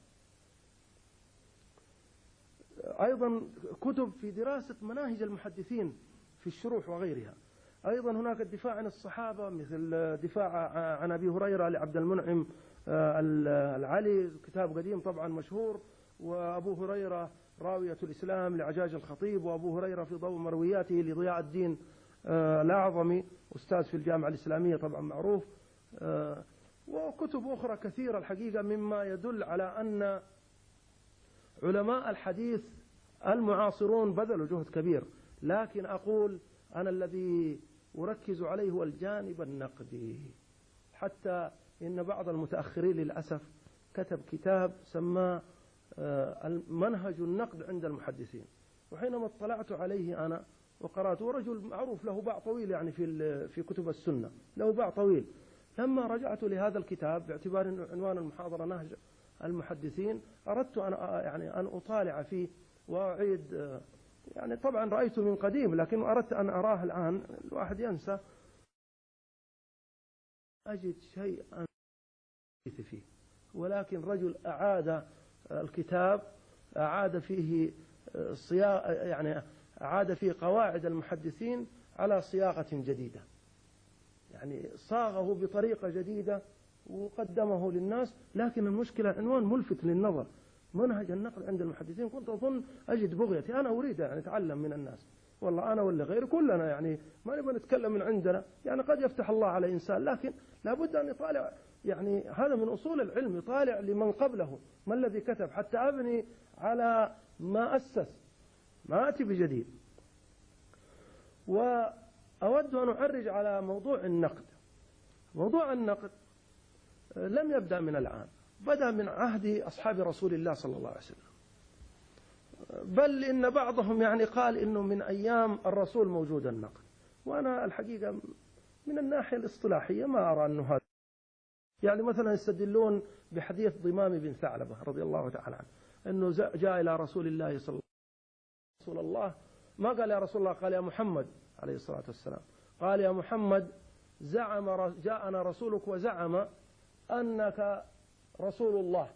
أيضا كتب في دراسة مناهج المحدثين في الشروح وغيرها. أيضا هناك الدفاع عن الصحابة، مثل دفاع عن أبي هريرة لعبد المنعم العلي، كتاب قديم طبعا مشهور، وأبو هريرة راوية الإسلام لعجاج الخطيب، وأبو هريرة في ضوء مروياته لضياء الدين الأعظمي، أستاذ في الجامعة الإسلامية طبعا معروف. وكتب أخرى كثيرة الحقيقة، مما يدل على أن علماء الحديث المعاصرون بذلوا جهد كبير. لكن أقول أنا الذي أركز عليه هو الجانب النقدي، حتى إن بعض المتأخرين للأسف كتب كتاب سماه منهج النقد عند المحدثين، وحينما اطلعت عليه أنا وقرأته، رجل معروف له باع طويل يعني في كتب السنة، له باع طويل. لما رجعت لهذا الكتاب باعتبار عنوان المحاضرة نهج المحدثين، أردت أن أطالع فيه وأعيد، يعني طبعا رأيته من قديم لكن أردت أن أراه الآن، الواحد ينسى، أجد شيئا فيه. ولكن رجل أعاد الكتاب، أعاد فيه يعني أعاد فيه قواعد المحدثين على صياغة جديدة، يعني صاغه بطريقة جديدة وقدمه للناس. لكن المشكلة عنوان ملفت للنظر، منهج النقد عند المحدثين. كنت أظن أجد بغيتي، أنا أريد يعني أتعلم من الناس، والله أنا ولا غير كلنا يعني ما نبغى نتكلم من عندنا، يعني قد يفتح الله على إنسان، لكن لابد أن يطالع، يعني هذا من أصول العلم، يطالع لمن قبله ما الذي كتب، حتى أبني على ما أسس، ما أتي بجديد. وأود أن أعرج على موضوع النقد. موضوع النقد لم يبدأ من الآن، بدأ من عهد أصحاب رسول الله صلى الله عليه وسلم، بل إن بعضهم يعني قال إنه من أيام الرسول موجود النقد. وأنا الحقيقة من الناحية الاصطلاحية ما أرى أنه هذا، يعني مثلا يستدلون بحديث ضمام بن ثعلبة رضي الله تعالى عنه، أنه جاء إلى رسول الله صلى الله عليه وسلم، رسول الله ما قال يا رسول الله، قال يا محمد عليه الصلاة والسلام، قال يا محمد جاءنا رسولك وزعم أنك رسول الله،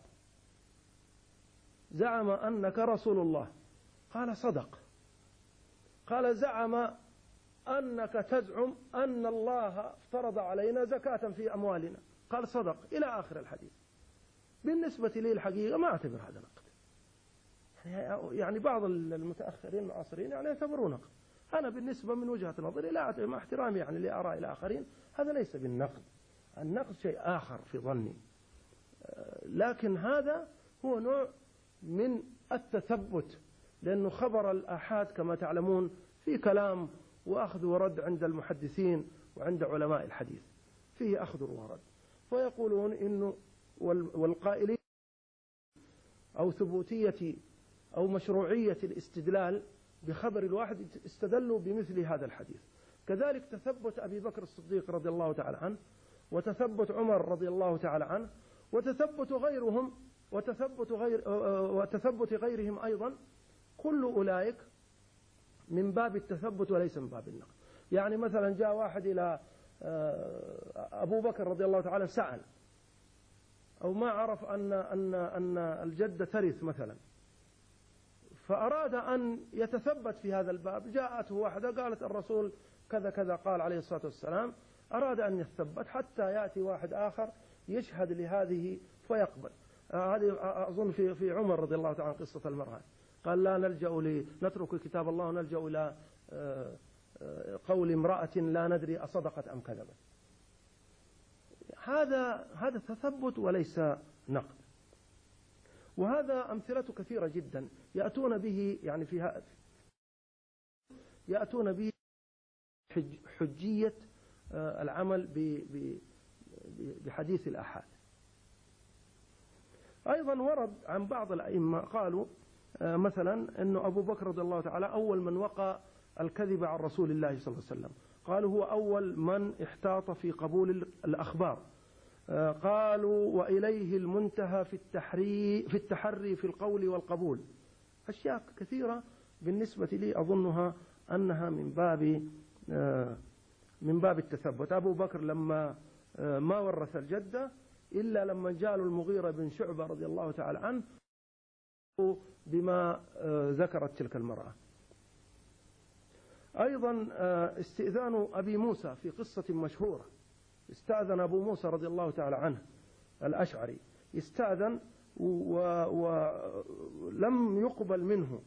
زعم أنك رسول الله. قال صدق. قال زعم أنك تزعم أن الله افترض علينا زكاة في أموالنا. قال صدق، إلى آخر الحديث. بالنسبة لي الحقيقة ما أعتبر هذا نقد، يعني بعض المتأخرين المعاصرين يعني يعتبرون نقد. أنا بالنسبة من وجهة نظري لا أعتبر، مع احترامي يعني لآراء الآخرين، هذا ليس بالنقد. النقد شيء آخر في ظني، لكن هذا هو نوع من التثبت لأنه خبر الآحاد كما تعلمون في كلام وأخذ ورد عند المحدثين وعند علماء الحديث، فيه أخذ ورد، فيقولون إنه والقائلين أو ثبوتية أو مشروعية الاستدلال بخبر الواحد استدلوا بمثل هذا الحديث. كذلك تثبت أبي بكر الصديق رضي الله تعالى عنه، وتثبت عمر رضي الله تعالى عنه، وتثبت غيرهم، وتثبت غيرهم أيضا، كل أولئك من باب التثبت وليس من باب النقد. يعني مثلا جاء واحد إلى أبو بكر رضي الله تعالى سأل، أو ما عرف أن الجدة ترث مثلا، فأراد أن يتثبت في هذا الباب، جاءته واحدة قالت الرسول كذا كذا قال عليه الصلاة والسلام، أراد أن يتثبت حتى يأتي واحد آخر يشهد لهذه فيقبل. هذه أظن في عمر رضي الله تعالى قصة المرأة، قال لا نترك كتاب الله ونلجأ إلى قول امرأة لا ندري أصدقت أم كذبت. هذا تثبت وليس نقد. وهذا أمثلته كثيرة جدا يأتون به، يعني يأتون به حجية العمل بحديث الآحاد. أيضا ورد عن بعض الأئمة قالوا مثلا أنه أبو بكر رضي الله تعالى أول من وقع الكذب عن رسول الله صلى الله عليه وسلم، قالوا هو أول من احتاط في قبول الأخبار، قالوا وإليه المنتهى في التحري في القول والقبول. أشياء كثيرة بالنسبة لي أظنها أنها من باب التثبت. أبو بكر لما ما ورث الجدة إلا لما جاء المغيرة بن شعبة رضي الله تعالى عنه بما ذكرت تلك المرأة. أيضا استئذان أبي موسى في قصة مشهورة، استأذن أبو موسى رضي الله تعالى عنه الأشعري، استأذن ولم يقبل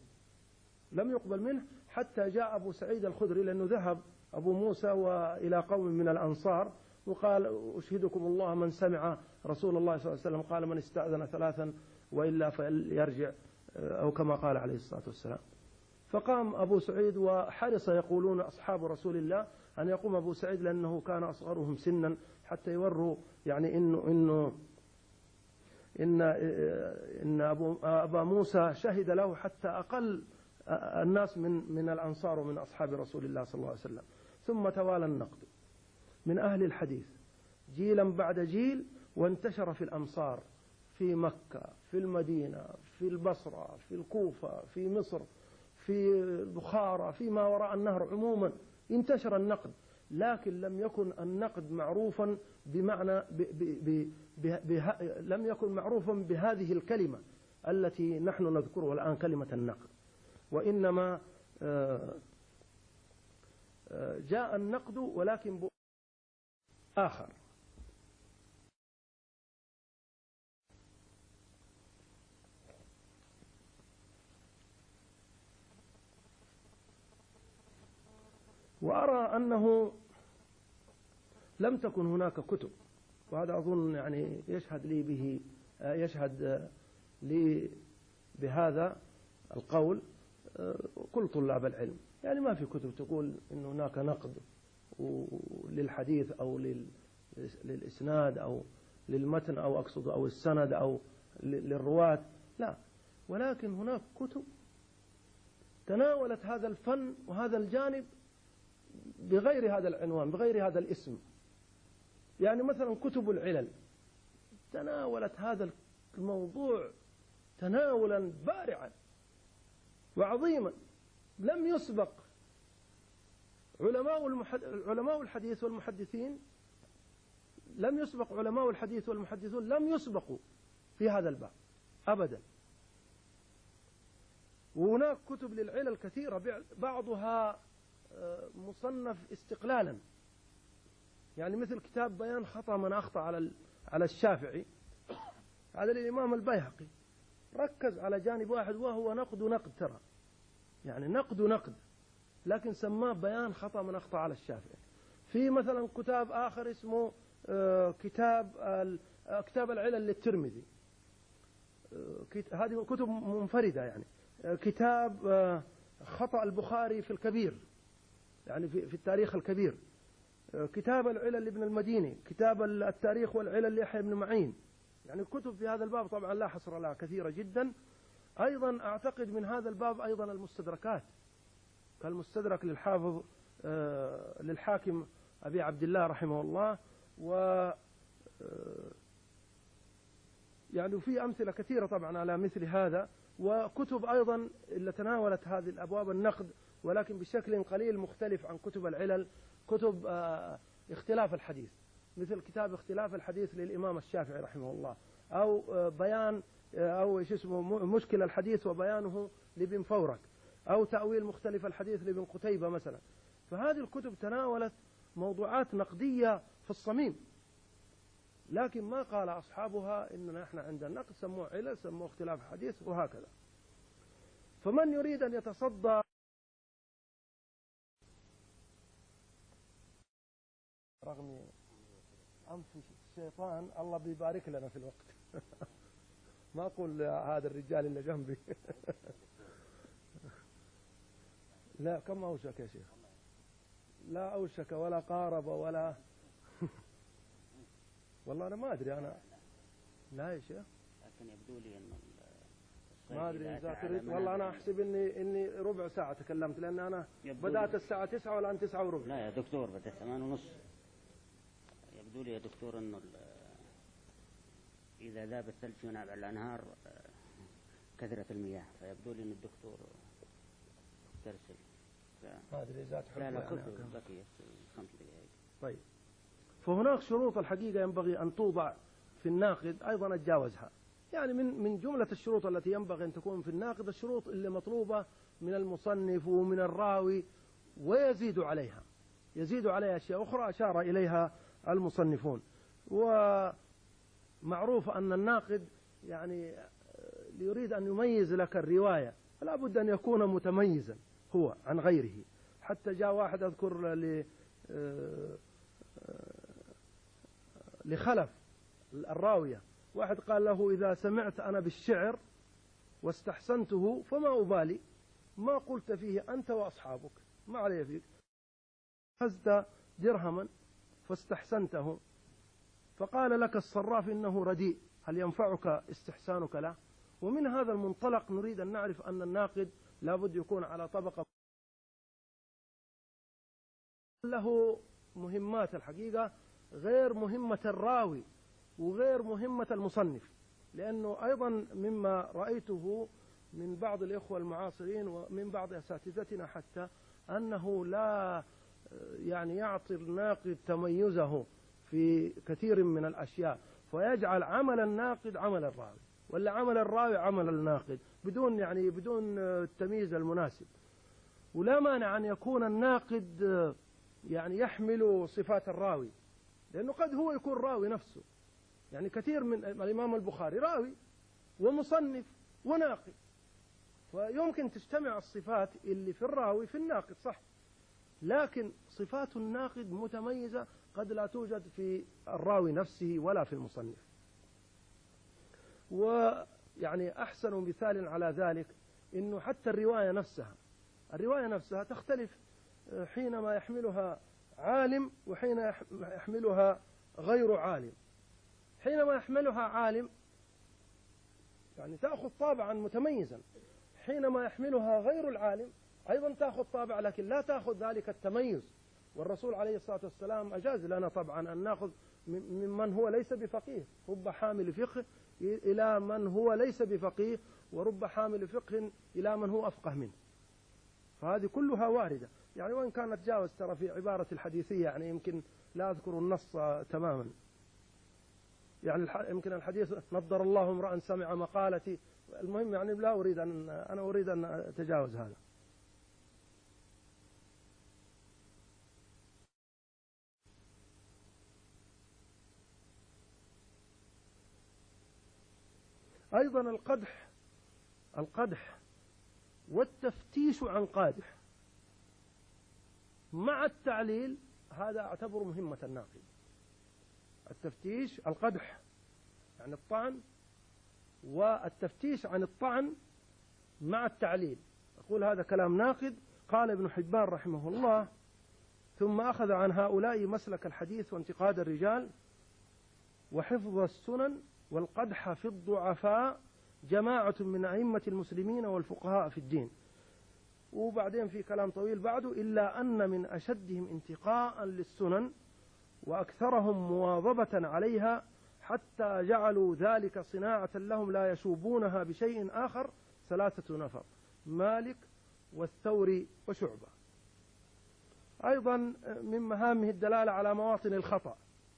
منه حتى جاء أبو سعيد الخدري، لأنه ذهب أبو موسى وإلى قوم من الأنصار وقال أشهدكم الله من سمع رسول الله صلى الله عليه وسلم قال من استأذن ثلاثا وإلا فليرجع، أو كما قال عليه الصلاة والسلام. فقام أبو سعيد وحرص يقولون أصحاب رسول الله أن يقوم أبو سعيد لأنه كان أصغرهم سنا، حتى يوروا يعني إن أبا موسى شهد له حتى أقل الناس من الأنصار ومن أصحاب رسول الله صلى الله عليه وسلم. ثم توالى النقد من أهل الحديث جيلا بعد جيل، وانتشر في الأمصار، في مكة، في المدينة، في البصرة، في الكوفة، في مصر، في بخارى، في ما وراء النهر عموما انتشر النقد، لكن لم يكن النقد معروفا بمعنى لم يكن معروفا بهذه الكلمة التي نحن نذكرها الآن كلمة النقد، وإنما جاء النقد ولكن آخر. وأرى أنه لم تكن هناك كتب، وهذا أظن يعني يشهد لي بهذا القول كل طلاب العلم، يعني ما في كتب تقول إن هناك نقد للحديث أو للإسناد أو للمتن أو أقصد أو السند أو للرواة، لا، ولكن هناك كتب تناولت هذا الفن وهذا الجانب بغير هذا العنوان، بغير هذا الاسم. يعني مثلا كتب العلل تناولت هذا الموضوع تناولا بارعا وعظيما، لم يسبق علماء الحديث والمحدثين، لم يسبق علماء الحديث والمحدثون لم يسبقوا في هذا الباب أبدا. وهناك كتب للعلل كثيرة، بعضها مصنف استقلالا، يعني مثل كتاب بيان خطأ من أخطأ على الشافعي، هذا الإمام البيهقي ركز على جانب واحد وهو نقد ترى، يعني نقد، لكن سماه بيان خطأ من أخطأ على الشافعي. في مثلا كتاب آخر اسمه كتاب العلل للترمذي، هذه كتب منفردة يعني كتاب خطأ البخاري في الكبير، يعني في التاريخ الكبير، كتاب العلل لابن المديني، كتاب التاريخ والعلل ليحيى بن معين، يعني كتب في هذا الباب طبعا لا حصر لها كثيرة جدا. أيضا أعتقد من هذا الباب أيضا المستدركات، كالمستدرك للحافظ للحاكم أبي عبد الله رحمه الله، و يعني في أمثلة كثيرة طبعا على مثل هذا، وكتب أيضا اللي تناولت هذه الأبواب النقد ولكن بشكل قليل مختلف عن كتب العلل، كتب اختلاف الحديث، مثل كتاب اختلاف الحديث للإمام الشافعي رحمه الله، أو بيان أو اسمه مشكل الحديث وبيانه لابن فورك، أو تأويل مختلف الحديث لابن قتيبة مثلا. فهذه الكتب تناولت موضوعات نقدية في الصميم، لكن ما قال أصحابها إننا إحنا عند النقد سموه علل، سموه اختلاف حديث وهكذا. فمن يريد أن يتصدى رغم أنف الشيطان، الله بيبارك لنا في الوقت ما أقول هذا الرجال اللي جنبي لا كم أوشك يا شيخ، لا أوشك ولا قارب ولا والله أنا ما أدري أنا لا يا شيخ، لكن يبدو لي أنه ما أدري إذا تريد، والله أنا أحسب إني ربع ساعة تكلمت، لأن أنا بدأت الساعة 9 والآن 9 وربع. لا يا دكتور بدأت 8:30. يبدو لي يا دكتور أنه إذا ذاب الثلج ينابع الأنهار كثرة المياه، فيبدو لي أن الدكتور ترسل. ما أدري إذا تحب. لا لا كله بقي 5 دقائق. طيب، فهناك شروط الحقيقة ينبغي أن توضع في الناقد أيضا أتجاوزها، يعني من جملة الشروط التي ينبغي أن تكون في الناقد الشروط اللي مطلوبة من المصنف ومن الراوي، ويزيد عليها، يزيد عليها أشياء أخرى أشار إليها المصنفون. ومعروف أن الناقد يعني يريد أن يميز لك الرواية فلا بد أن يكون متميزا هو عن غيره. حتى جاء واحد أذكر لخلف الراوية، واحد قال له إذا سمعت أنا بالشعر واستحسنته فما أبالي ما قلت فيه أنت وأصحابك، ما علي فيك. أخذت درهما فاستحسنته فقال لك الصراف إنه رديء، هل ينفعك استحسانك له؟ ومن هذا المنطلق نريد أن نعرف أن الناقد لابد يكون على طبقة له مهمات الحقيقة غير مهمة الراوي وغير مهمة المصنف، لأنه أيضا مما رأيته من بعض الإخوة المعاصرين ومن بعض أساتذتنا حتى أنه لا يعني يعطي الناقد تميزه في كثير من الأشياء، فيجعل عمل الناقد عمل الراوي ولا عمل الراوي عمل الناقد بدون التمييز المناسب. ولا مانع أن يكون الناقد يعني يحمل صفات الراوي، لأنه قد هو يكون راوي نفسه، يعني كثير من الإمام البخاري راوي ومصنف وناقد، فيمكن تجتمع الصفات اللي في الراوي في الناقد صح، لكن صفات الناقد متميزة قد لا توجد في الراوي نفسه ولا في المصنف. ويعني أحسن مثال على ذلك إنه حتى الرواية نفسها تختلف حينما يحملها عالم وحين يحملها غير عالم. حينما يحملها عالم يعني تأخذ طابعا متميزا، حينما يحملها غير العالم أيضا تأخذ طابع لكن لا تأخذ ذلك التميز. والرسول عليه الصلاة والسلام أجاز لنا طبعا أن نأخذ ممن هو ليس بفقيه، رب حامل فقه إلى من هو ليس بفقيه، ورب حامل فقه إلى من هو أفقه منه، فهذه كلها واردة. يعني وإن كانت جاوز ترى في عبارة الحديثية، يعني يمكن لا أذكر النص تماما، يعني يمكن الحديث نضر الله امرأ سمع مقالتي، المهم يعني لا أريد أنا أريد أن أتجاوز هذا. أيضا القدح والتفتيش عن قادح مع التعليل، هذا أعتبر مهمة الناقد. التفتيش القدح يعني الطعن، والتفتيش عن الطعن مع التعليل. أقول هذا كلام ناقد. قال ابن حبان رحمه الله: ثم أخذ عن هؤلاء مسلك الحديث وانتقاد الرجال وحفظ السنن والقدح في الضعفاء جماعة من أئمة المسلمين والفقهاء في الدين. وبعدين في كلام طويل بعده: إلا أن من أشدهم انتقاء للسنن وأكثرهم مواظبة عليها حتى جعلوا ذلك صناعة لهم لا يشوبونها بشيء آخر 3 نفر: مالك والثوري وشعبة. أيضا من مهامه الدلالة على مواطن الخطأ.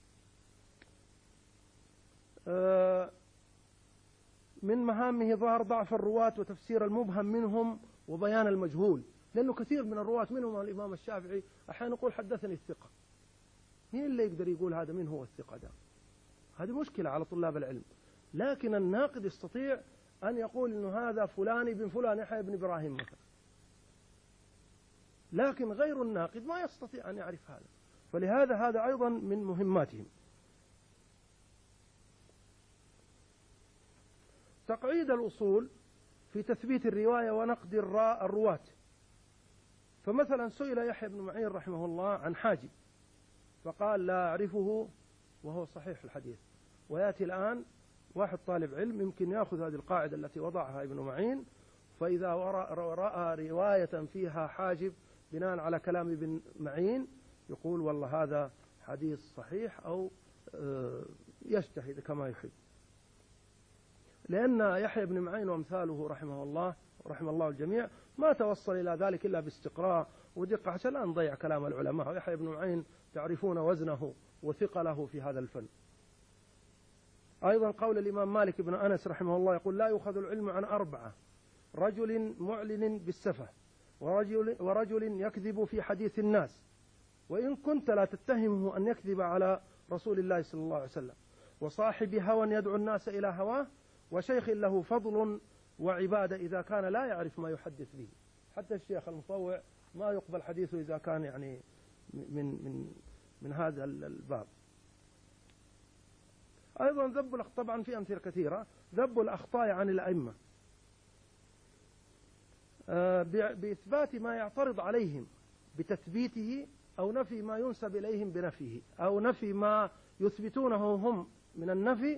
من مهامه ظهر ضعف الرواة وتفسير المبهم منهم وبيان المجهول، لأنه كثير من الرواة منهم الإمام الشافعي أحيانا يقول حدثني الثقة. مين اللي يقدر يقول هذا من هو الثقة ده؟ هذه مشكلة على طلاب العلم. لكن الناقد يستطيع أن يقول إنه هذا فلان بن فلان يحيى بن إبراهيم مثلا، لكن غير الناقد ما يستطيع أن يعرف هذا. فلهذا هذا أيضا من مهماتهم. تقعيد الأصول في تثبيت الرواية ونقد الرواة. فمثلا سئل يحيى بن معين رحمه الله عن حاجب فقال: لا أعرفه وهو صحيح الحديث. ويأتي الآن واحد طالب علم يمكن يأخذ هذه القاعدة التي وضعها ابن معين، فإذا رأى رواية فيها حاجب بناء على كلام ابن معين يقول: والله هذا حديث صحيح، أو يجتهد كما يحب. لأن يحيى بن معين وامثاله رحمه الله ورحم الله الجميع ما توصل إلى ذلك إلا باستقراء ودقة، عشان لا نضيع كلام العلماء. يحيى بن معين تعرفون وزنه وثقله في هذا الفن. أيضا قول الإمام مالك بن أنس رحمه الله يقول: لا يؤخذ العلم عن 4: رجل معلن بالسفه، ورجل يكذب في حديث الناس، وإن كنت لا تتهمه أن يكذب على رسول الله صلى الله عليه وسلم، وصاحب هوى يدعو الناس إلى هواه، وشيخ له فضل وعبادة إذا كان لا يعرف ما يحدث به. حتى الشيخ المطوع ما يقبل حديثه إذا كان يعني من هذا الباب. أيضا ذب طبعا في أمثلة كثيرة. ذب الأخطاء عن الأئمة بإثبات ما يعترض عليهم بتثبيته، أو نفي ما ينسب إليهم بنفيه، أو نفي ما يثبتونه هم من النفي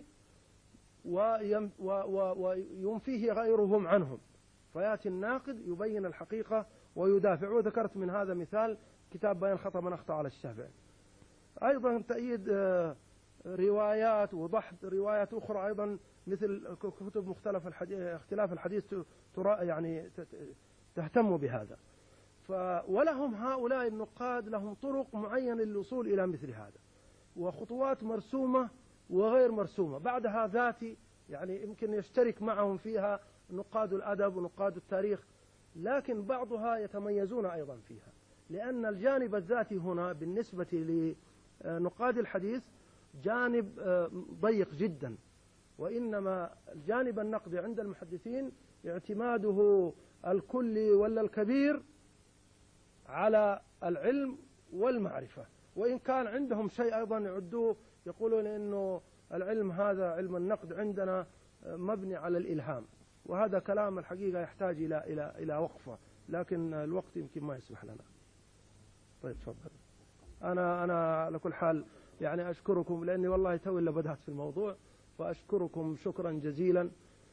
وينفيه غيرهم عنهم. فيأتي الناقد يبين الحقيقة ويدافع. وذكرت من هذا مثال كتاب بيان خطأ من أخطأ على الشافعي. أيضا تأييد روايات وضحض روايات أخرى أيضا مثل كتب اختلاف الحديث يعني تهتم بهذا. ولهم هؤلاء النقاد لهم طرق معينة للوصول إلى مثل هذا، وخطوات مرسومة وغير مرسومة. بعدها ذاتي يعني يمكن يشترك معهم فيها نقاد الأدب ونقاد التاريخ، لكن بعضها يتميزون أيضا فيها، لأن الجانب الذاتي هنا بالنسبة لنقاد الحديث جانب ضيق جدا، وإنما الجانب النقدي عند المحدثين اعتماده الكلي ولا الكبير على العلم والمعرفة. وإن كان عندهم شيء أيضا يعدوه، يقولون إنه العلم هذا علم النقد عندنا مبني على الإلهام، وهذا كلام الحقيقة يحتاج إلى وقفة، لكن الوقت يمكن ما يسمح لنا. طيب تفضل. أنا على كل حال يعني أشكركم، لأني والله توي اللي بدأت في الموضوع، فأشكركم شكرا جزيلا،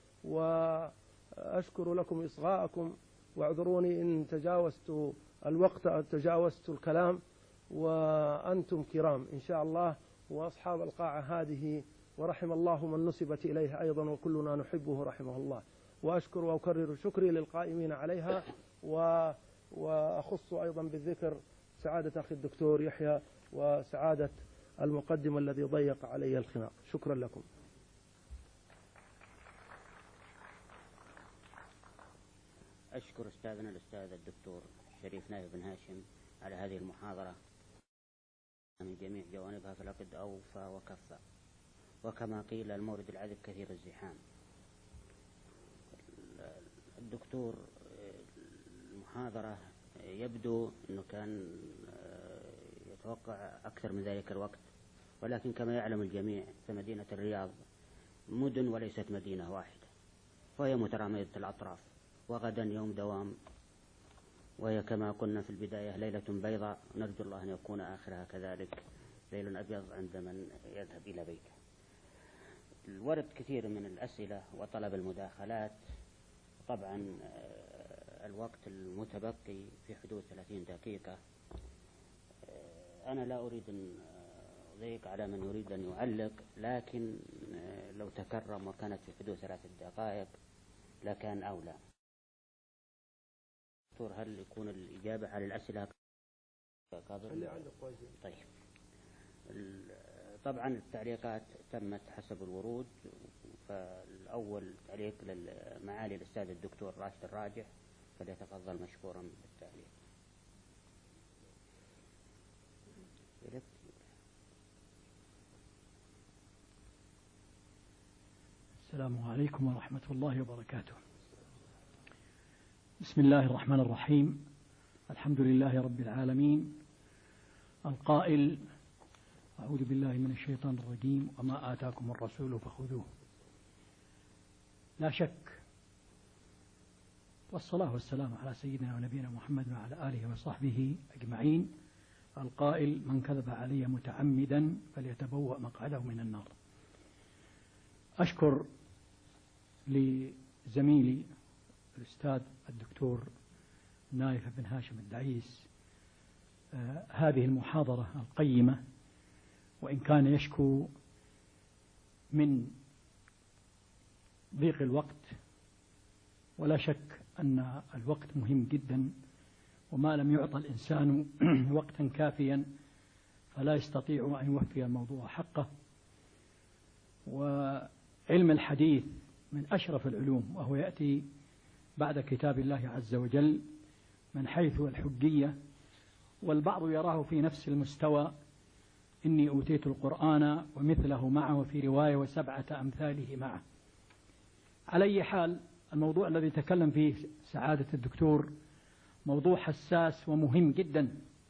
وأشكر لكم إصغاءكم، واعذروني إن تجاوزت الوقت أو تجاوزت الكلام، وأنتم كرام إن شاء الله، وأصحاب القاعة هذه ورحم الله من نسبت إليه أيضا، وكلنا نحبه رحمه الله. وأشكر وأكرر شكري للقائمين عليها، وأخص أيضا بالذكر سعادة أخي الدكتور يحيى وسعادة المقدم الذي ضيق علي الخناق. شكرا لكم. أشكر أستاذنا الأستاذ الدكتور شريف نايف بن هاشم على هذه المحاضرة من جميع جوانبها، فلقد أوفى وكفى، وكما قيل المورد العذب كثير الزحام. الدكتور المحاضرة يبدو أنه كان يتوقع أكثر من ذلك الوقت، ولكن كما يعلم الجميع فمدينة الرياض مدن وليست مدينة واحدة، وهي مترامية الأطراف، وغدا يوم دوام، وهي كما قلنا في البداية ليلة بيضاء، نرجو الله أن يكون آخرها كذلك ليل أبيض عند من يذهب إلى بيته. الورد كثير من الأسئلة وطلب المداخلات. طبعا الوقت المتبقي في حدود 30 دقيقة. أنا لا أريد أن أضيق على من يريد أن يعلق، لكن لو تكرم وكانت في حدود 3 دقائق لكان أولى. دكتور، هل يكون الإجابة على الأسئلة قابل؟ طيب. طبعا التعليقات تمت حسب الورود. فالأول تعليق لمعالي الأستاذ الدكتور راشد الراجح، فليتفضل مشكورا بالتعليق. السلام عليكم ورحمة الله وبركاته. بسم الله الرحمن الرحيم. الحمد لله رب العالمين، القائل: أعوذ بالله من الشيطان الرجيم، وما آتاكم الرسول فخذوه. لا شك، والصلاة والسلام على سيدنا ونبينا محمد وعلى آله وصحبه أجمعين، القائل: من كذب علي متعمدا فليتبوأ مقعده من النار. أشكر لزميلي الأستاذ الدكتور نايف بن هاشم الدعيس هذه المحاضرة القيمة، وإن كان يشكو من ضيق الوقت، ولا شك أن الوقت مهم جدا، وما لم يعطى الإنسان وقتا كافيا فلا يستطيع أن يوفي الموضوع حقه. وعلم الحديث من أشرف العلوم، وهو يأتي بعد كتاب الله عز وجل من حيث الحجية، والبعض يراه في نفس المستوى: إني أوتيت القرآن ومثله معه، وفي رواية: و7 أمثاله معه. على أي حال، الموضوع الذي تكلم فيه سعادة الدكتور موضوع حساس ومهم جدا،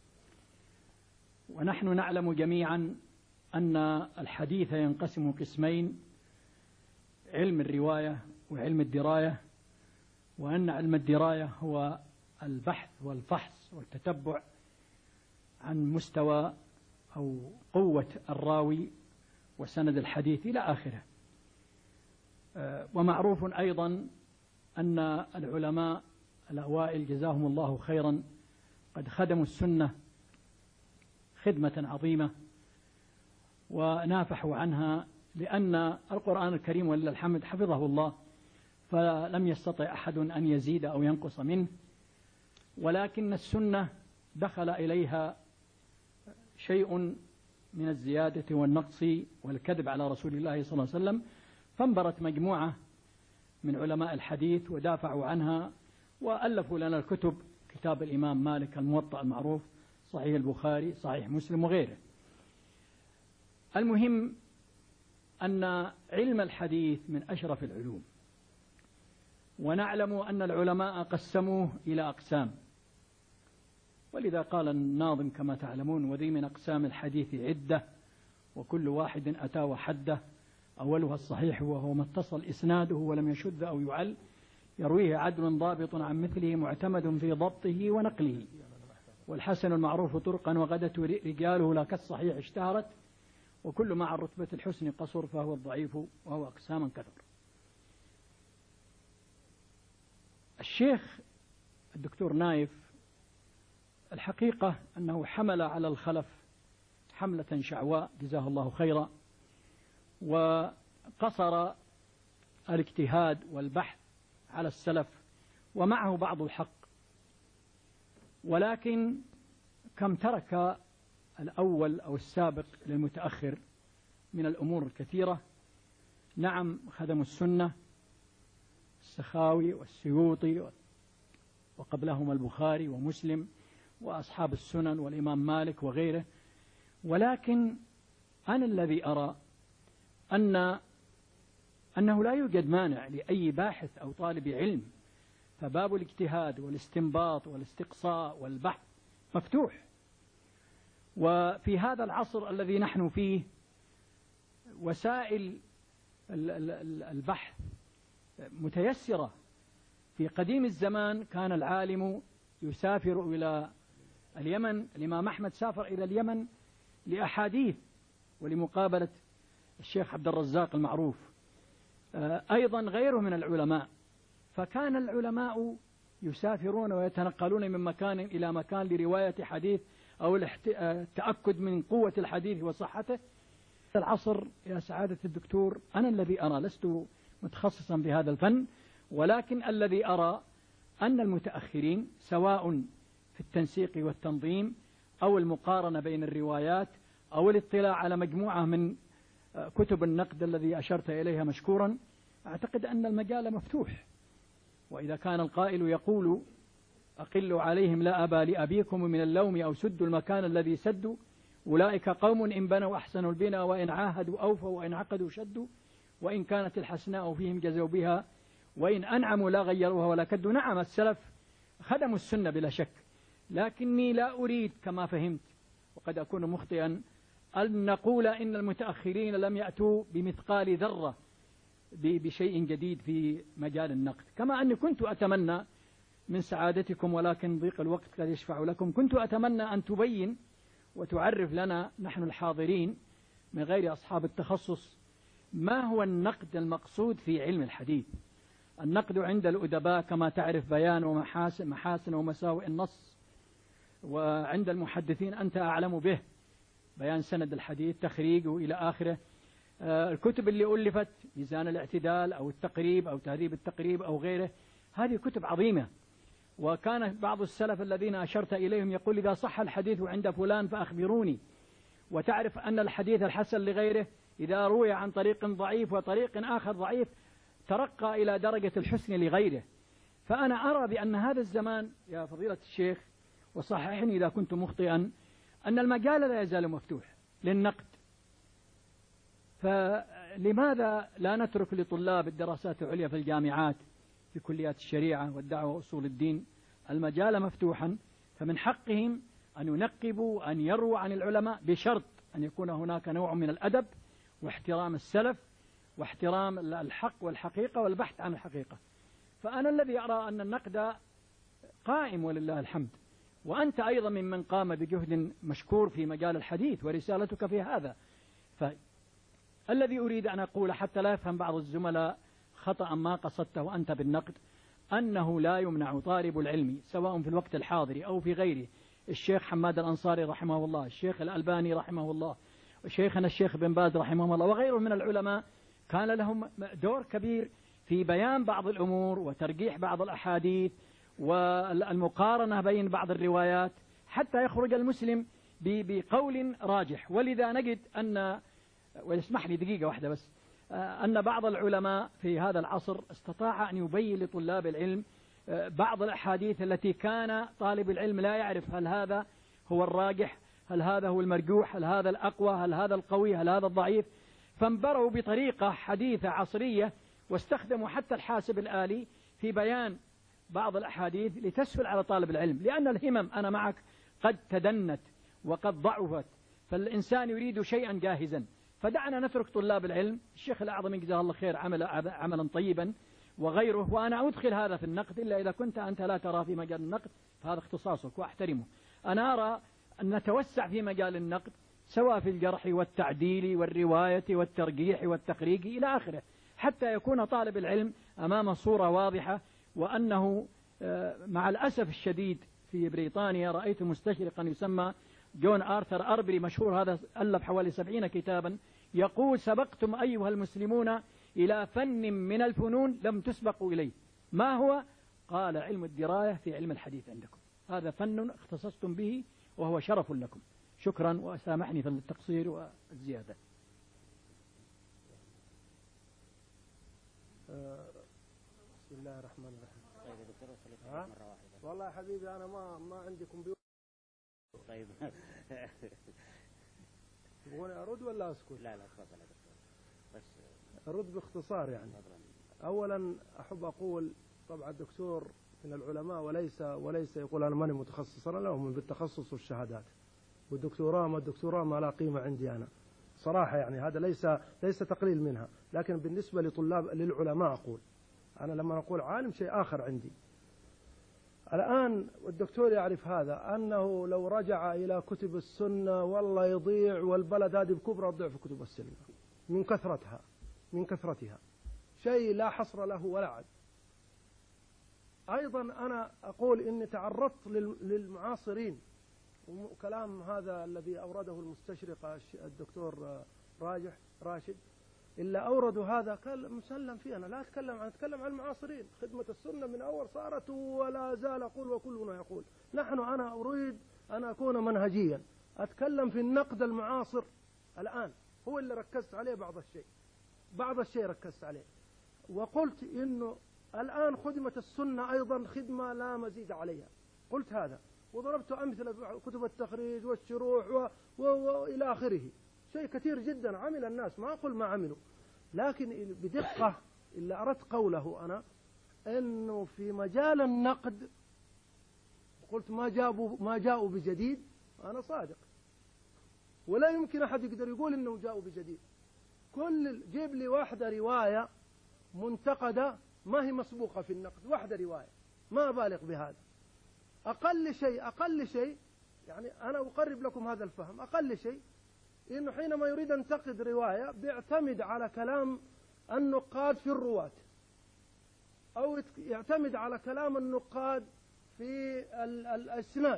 ونحن نعلم جميعا أن الحديث ينقسم قسمين: علم الرواية وعلم الدراية، وأن علم الدراية هو البحث والفحص والتتبع عن مستوى أو قوة الراوي وسند الحديث إلى آخره. ومعروف أيضا أن العلماء الأوائل جزاهم الله خيرا قد خدموا السنة خدمة عظيمة ونافحوا عنها، لأن القرآن الكريم ولله الحمد حفظه الله، فلم يستطع أحد أن يزيد أو ينقص منه، ولكن السنة دخل إليها شيء من الزيادة والنقص والكذب على رسول الله صلى الله عليه وسلم، فانبرت مجموعة من علماء الحديث ودافعوا عنها وألفوا لنا الكتب: كتاب الإمام مالك الموطأ المعروف، صحيح البخاري، صحيح مسلم، وغيره. المهم أن علم الحديث من أشرف العلوم، ونعلم أن العلماء قسموه إلى أقسام، ولذا قال الناظم كما تعلمون: وذي من أقسام الحديث عدة، وكل واحد أتى وحده، أولها الصحيح وهو ما اتصل إسناده ولم يشذ أو يعل، يرويه عدل ضابط عن مثله، معتمد في ضبطه ونقله، والحسن المعروف طرقا وغدت رجاله لا كالصحيح اشتهرت، وكل مع رتبة الحسن قصر فهو الضعيف، وهو أقساما كثر. الشيخ الدكتور نايف الحقيقة أنه حمل على الخلف حملة شعواء جزاه الله خيرا، وقصر الاجتهاد والبحث على السلف، ومعه بعض الحق، ولكن كم ترك الأول أو السابق للمتأخر من الأمور الكثيرة. نعم، خدموا السنة، السخاوي والسيوطي وقبلهما البخاري ومسلم وأصحاب السنن والإمام مالك وغيره، ولكن أنا الذي أرى أنه لا يوجد مانع لأي باحث أو طالب علم، فباب الاجتهاد والاستنباط والاستقصاء والبحث مفتوح. وفي هذا العصر الذي نحن فيه وسائل البحث متيسرة، في قديم الزمان كان العالم يسافر إلى اليمن. الإمام أحمد سافر إلى اليمن لأحاديث ولمقابلة الشيخ عبد الرزاق المعروف، أيضا غيره من العلماء. فكان العلماء يسافرون ويتنقلون من مكان إلى مكان لرواية حديث أو التأكد من قوة الحديث وصحته. العصر يا سعادة الدكتور أنا الذي أرى، لست متخصصا بهذا الفن، ولكن الذي أرى أن المتأخرين سواء في التنسيق والتنظيم أو المقارنة بين الروايات أو الاطلاع على مجموعة من كتب النقد الذي أشرت إليها مشكورا، أعتقد أن المجال مفتوح. وإذا كان القائل يقول أقلوا عليهم لا أبا لأبيكم من اللوم أو سدوا المكان الذي سدوا، أولئك قوم إن بنوا أحسنوا البناء وإن عاهدوا أوفوا وإن عقدوا شدوا، وإن كانت الحسناء فيهم جزوا بها وإن أنعموا لا غيروها ولا كدوا. نعم السلف خدموا السنة بلا شك، لكني لا أريد كما فهمت وقد أكون مخطئا أن نقول إن المتأخرين لم يأتوا بمثقال ذرة بشيء جديد في مجال النقد. كما أني كنت أتمنى من سعادتكم، ولكن ضيق الوقت قد يشفع لكم، كنت أتمنى أن تبين وتعرف لنا نحن الحاضرين من غير أصحاب التخصص ما هو النقد المقصود في علم الحديث. النقد عند الأدباء كما تعرف بيان ومحاسن ومساوئ النص، وعند المحدثين أنت أعلم به بيان سند الحديث تخريجه إلى آخره. الكتب اللي ألفت ميزان الاعتدال أو التقريب أو تهذيب التقريب أو غيره، هذه كتب عظيمة. وكان بعض السلف الذين أشرت إليهم يقول إذا صح الحديث عند فلان فأخبروني. وتعرف أن الحديث الحسن لغيره إذا روي عن طريق ضعيف وطريق آخر ضعيف ترقى إلى درجة الحسن لغيره. فأنا أرى بأن هذا الزمان يا فضيلة الشيخ، وصححني إذا كنت مخطئا، أن المجال لا يزال مفتوح للنقد. فلماذا لا نترك لطلاب الدراسات العليا في الجامعات في كليات الشريعة والدعوة وأصول الدين المجال مفتوحا، فمن حقهم أن ينقبوا وأن يروا عن العلماء، بشرط أن يكون هناك نوع من الأدب واحترام السلف واحترام الحق والحقيقة والبحث عن الحقيقة. فأنا الذي أرى أن النقد قائم ولله الحمد، وأنت أيضا ممن قام بجهد مشكور في مجال الحديث ورسالتك في هذا. فالذي أريد أن أقول حتى لا يفهم بعض الزملاء خطأ ما قصدته أنت بالنقد، أنه لا يمنع طالب العلم سواء في الوقت الحاضر أو في غيره. الشيخ حماد الأنصاري رحمه الله، الشيخ الألباني رحمه الله، وشيخنا الشيخ بن باز رحمه الله وغيرهم من العلماء كان لهم دور كبير في بيان بعض الأمور وترجيح بعض الأحاديث والمقارنة بين بعض الروايات حتى يخرج المسلم بقول راجح. ولذا نجد أن، ويسمح لي دقيقة واحدة بس، أن بعض العلماء في هذا العصر استطاع أن يبين لطلاب العلم بعض الأحاديث التي كان طالب العلم لا يعرف هل هذا هو الراجح، هل هذا هو المرجوح، هل هذا الأقوى، هل هذا القوي، هل هذا الضعيف. فانبروا بطريقة حديثة عصرية واستخدموا حتى الحاسب الآلي في بيان بعض الأحاديث لتسهل على طالب العلم، لأن الهمم أنا معك قد تدنت وقد ضعفت، فالإنسان يريد شيئا جاهزا. فدعنا نترك طلاب العلم. الشيخ الأعظم جزاه الله خير عملا طيبا وغيره، وأنا أدخل هذا في النقد إلا إذا كنت أنت لا ترى في مجال النقد، فهذا اختصاصك وأحترمه. أنا أرى أن نتوسع في مجال النقد سواء في الجرح والتعديل والرواية والترجيح والتخريج إلى آخره، حتى يكون طالب العلم أمام صورة واضحة. وأنه مع الأسف الشديد في بريطانيا رأيت مستشرقا يسمى جون آرثر أربري مشهور، هذا ألف حوالي 70 كتابا، يقول سبقتم أيها المسلمون إلى فن من الفنون لم تسبقوا إليه. ما هو؟ قال علم الدراية في علم الحديث عندكم، هذا فن اختصصتم به وهو شرف لكم. شكرا وسامحني في التقصير والزيادة. بسم الله الرحمن الرحيم. والله يا حبيبي أنا ما عندي كمبيوتر. طيب تبغوني أرد ولا أسكت؟ لا تفضل يا دكتور، بس أرد باختصار. يعني أولا أحب أقول طبعا الدكتور من العلماء وليس يقول أنا ماني متخصص، أنا لهم بالتخصص والشهادات والدكتوراه ما لا قيمة عندي أنا صراحة. يعني هذا ليس تقليل منها، لكن بالنسبة للعلماء أقول أنا لما أقول عالم شيء آخر عندي. الآن والدكتور يعرف هذا، أنه لو رجع إلى كتب السنة والله يضيع، والبلد هذه بكبرى تضيع في كتب السنة من كثرتها شيء لا حصر له ولا عد. أيضا أنا أقول إني تعرضت للمعاصرين، وكلام هذا الذي أورده المستشرق الدكتور راشد، إلا أوردوا هذا مسلم فيه. أنا لا أتكلم عن المعاصرين. خدمة السنة من أول صارت ولا زال أقول وكلنا يقول. أنا أريد أن أكون منهجيا، أتكلم في النقد المعاصر الآن، هو اللي ركزت عليه بعض الشيء ركزت عليه، وقلت إنه الآن خدمة السنة أيضا خدمة لا مزيد عليها. قلت هذا وضربت أمثلة كتب التخريج والشروح وإلى آخره. شيء كثير جدا عمل الناس، ما أقول ما عملوا، لكن بدقة اللي أردت قوله أنا أنه في مجال النقد قلت ما جاءوا بجديد. أنا صادق، ولا يمكن أحد يقدر يقول أنه جاءوا بجديد. جيب لي واحدة رواية منتقدة ما هي مسبوقة في النقد، واحدة رواية، ما أبالغ بهذا. أقل شيء يعني أنا أقرب لكم هذا الفهم. أقل شيء إنه حينما يريد أن ينتقد رواية بيعتمد على كلام النقاد في الرواة، أو يعتمد على كلام النقاد في الإسناد،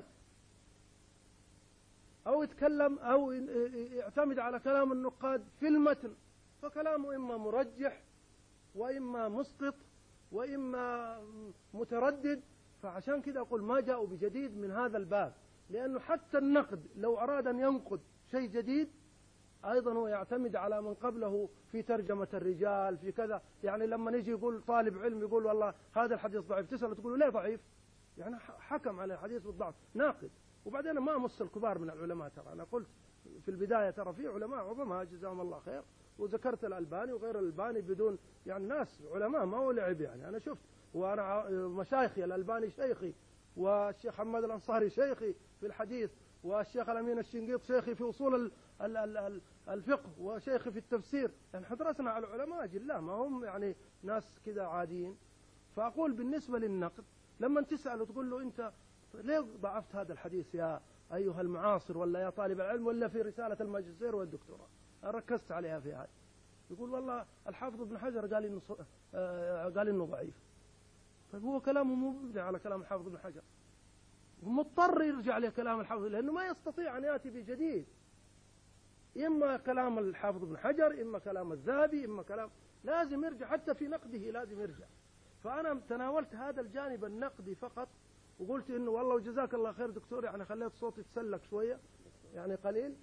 أو يعتمد على كلام النقاد في المتن. فكلامه إما مرجح وإما مسقط وإما متردد. فعشان كده أقول ما جاءوا بجديد من هذا الباب، لأنه حتى النقد لو أراد أن ينقد شيء جديد أيضا هو يعتمد على من قبله في ترجمة الرجال في كذا. يعني لما نيجي يقول طالب علم يقول والله هذا الحديث ضعيف، تسأله تقول له ليه ضعيف؟ يعني حكم على الحديث بالضعف، ناقد. وبعدين ما أمس الكبار من العلماء، ترى أنا قلت في البداية ترى في علماء عظماء جزاهم الله خير، وذكرت الألباني وغير الألباني بدون يعني ناس علماء ما هو لعب. يعني أنا شفت، وأنا مشايخي الألباني شيخي، والشيخ حماد الأنصاري شيخي في الحديث، والشيخ الأمين الشنقيط شيخي في أصول الفقه، وشيخي في التفسير. يعني درسنا على علماء جلاه، ما هم يعني ناس كذا عاديين. فأقول بالنسبة للنقد لما تسأل وتقول له أنت ليه ضعفت هذا الحديث يا أيها المعاصر ولا يا طالب العلم ولا في رسالة الماجستير والدكتوراه ركزت عليها في هذا، يقول والله الحافظ ابن حجر قال إنه ضعيف. طيب هو كلامه مبني على كلام الحافظ ابن حجر، مضطر يرجع لكلام الحافظ لأنه ما يستطيع أن يأتي بجديد. إما كلام الحافظ ابن حجر، إما كلام الذهبي، إما كلام، لازم يرجع حتى في نقده لازم يرجع. فأنا تناولت هذا الجانب النقدي فقط، وقلت إنه والله وجزاك الله خير دكتور، يعني خليت صوتي يتسلك شوية يعني قليل.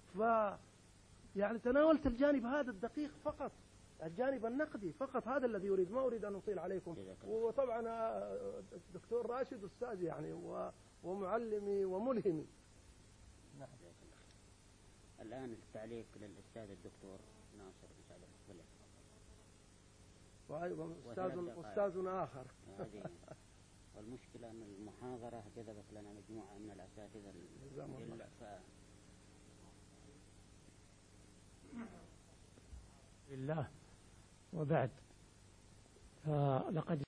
يعني تناولت الجانب هذا الدقيق فقط، الجانب النقدي فقط، هذا الذي يريد، ما أريد أن أطيل عليكم. وطبعا الدكتور راشد أستاذي يعني ومعلمي وملهمي. نعم. الآن التعليق للأستاذ الدكتور ناصر مساعد أستاذنا آخر. والمشكلة أن المحاضرة جذبت لنا مجموعة من الأساتذة لله وبعد، فلقد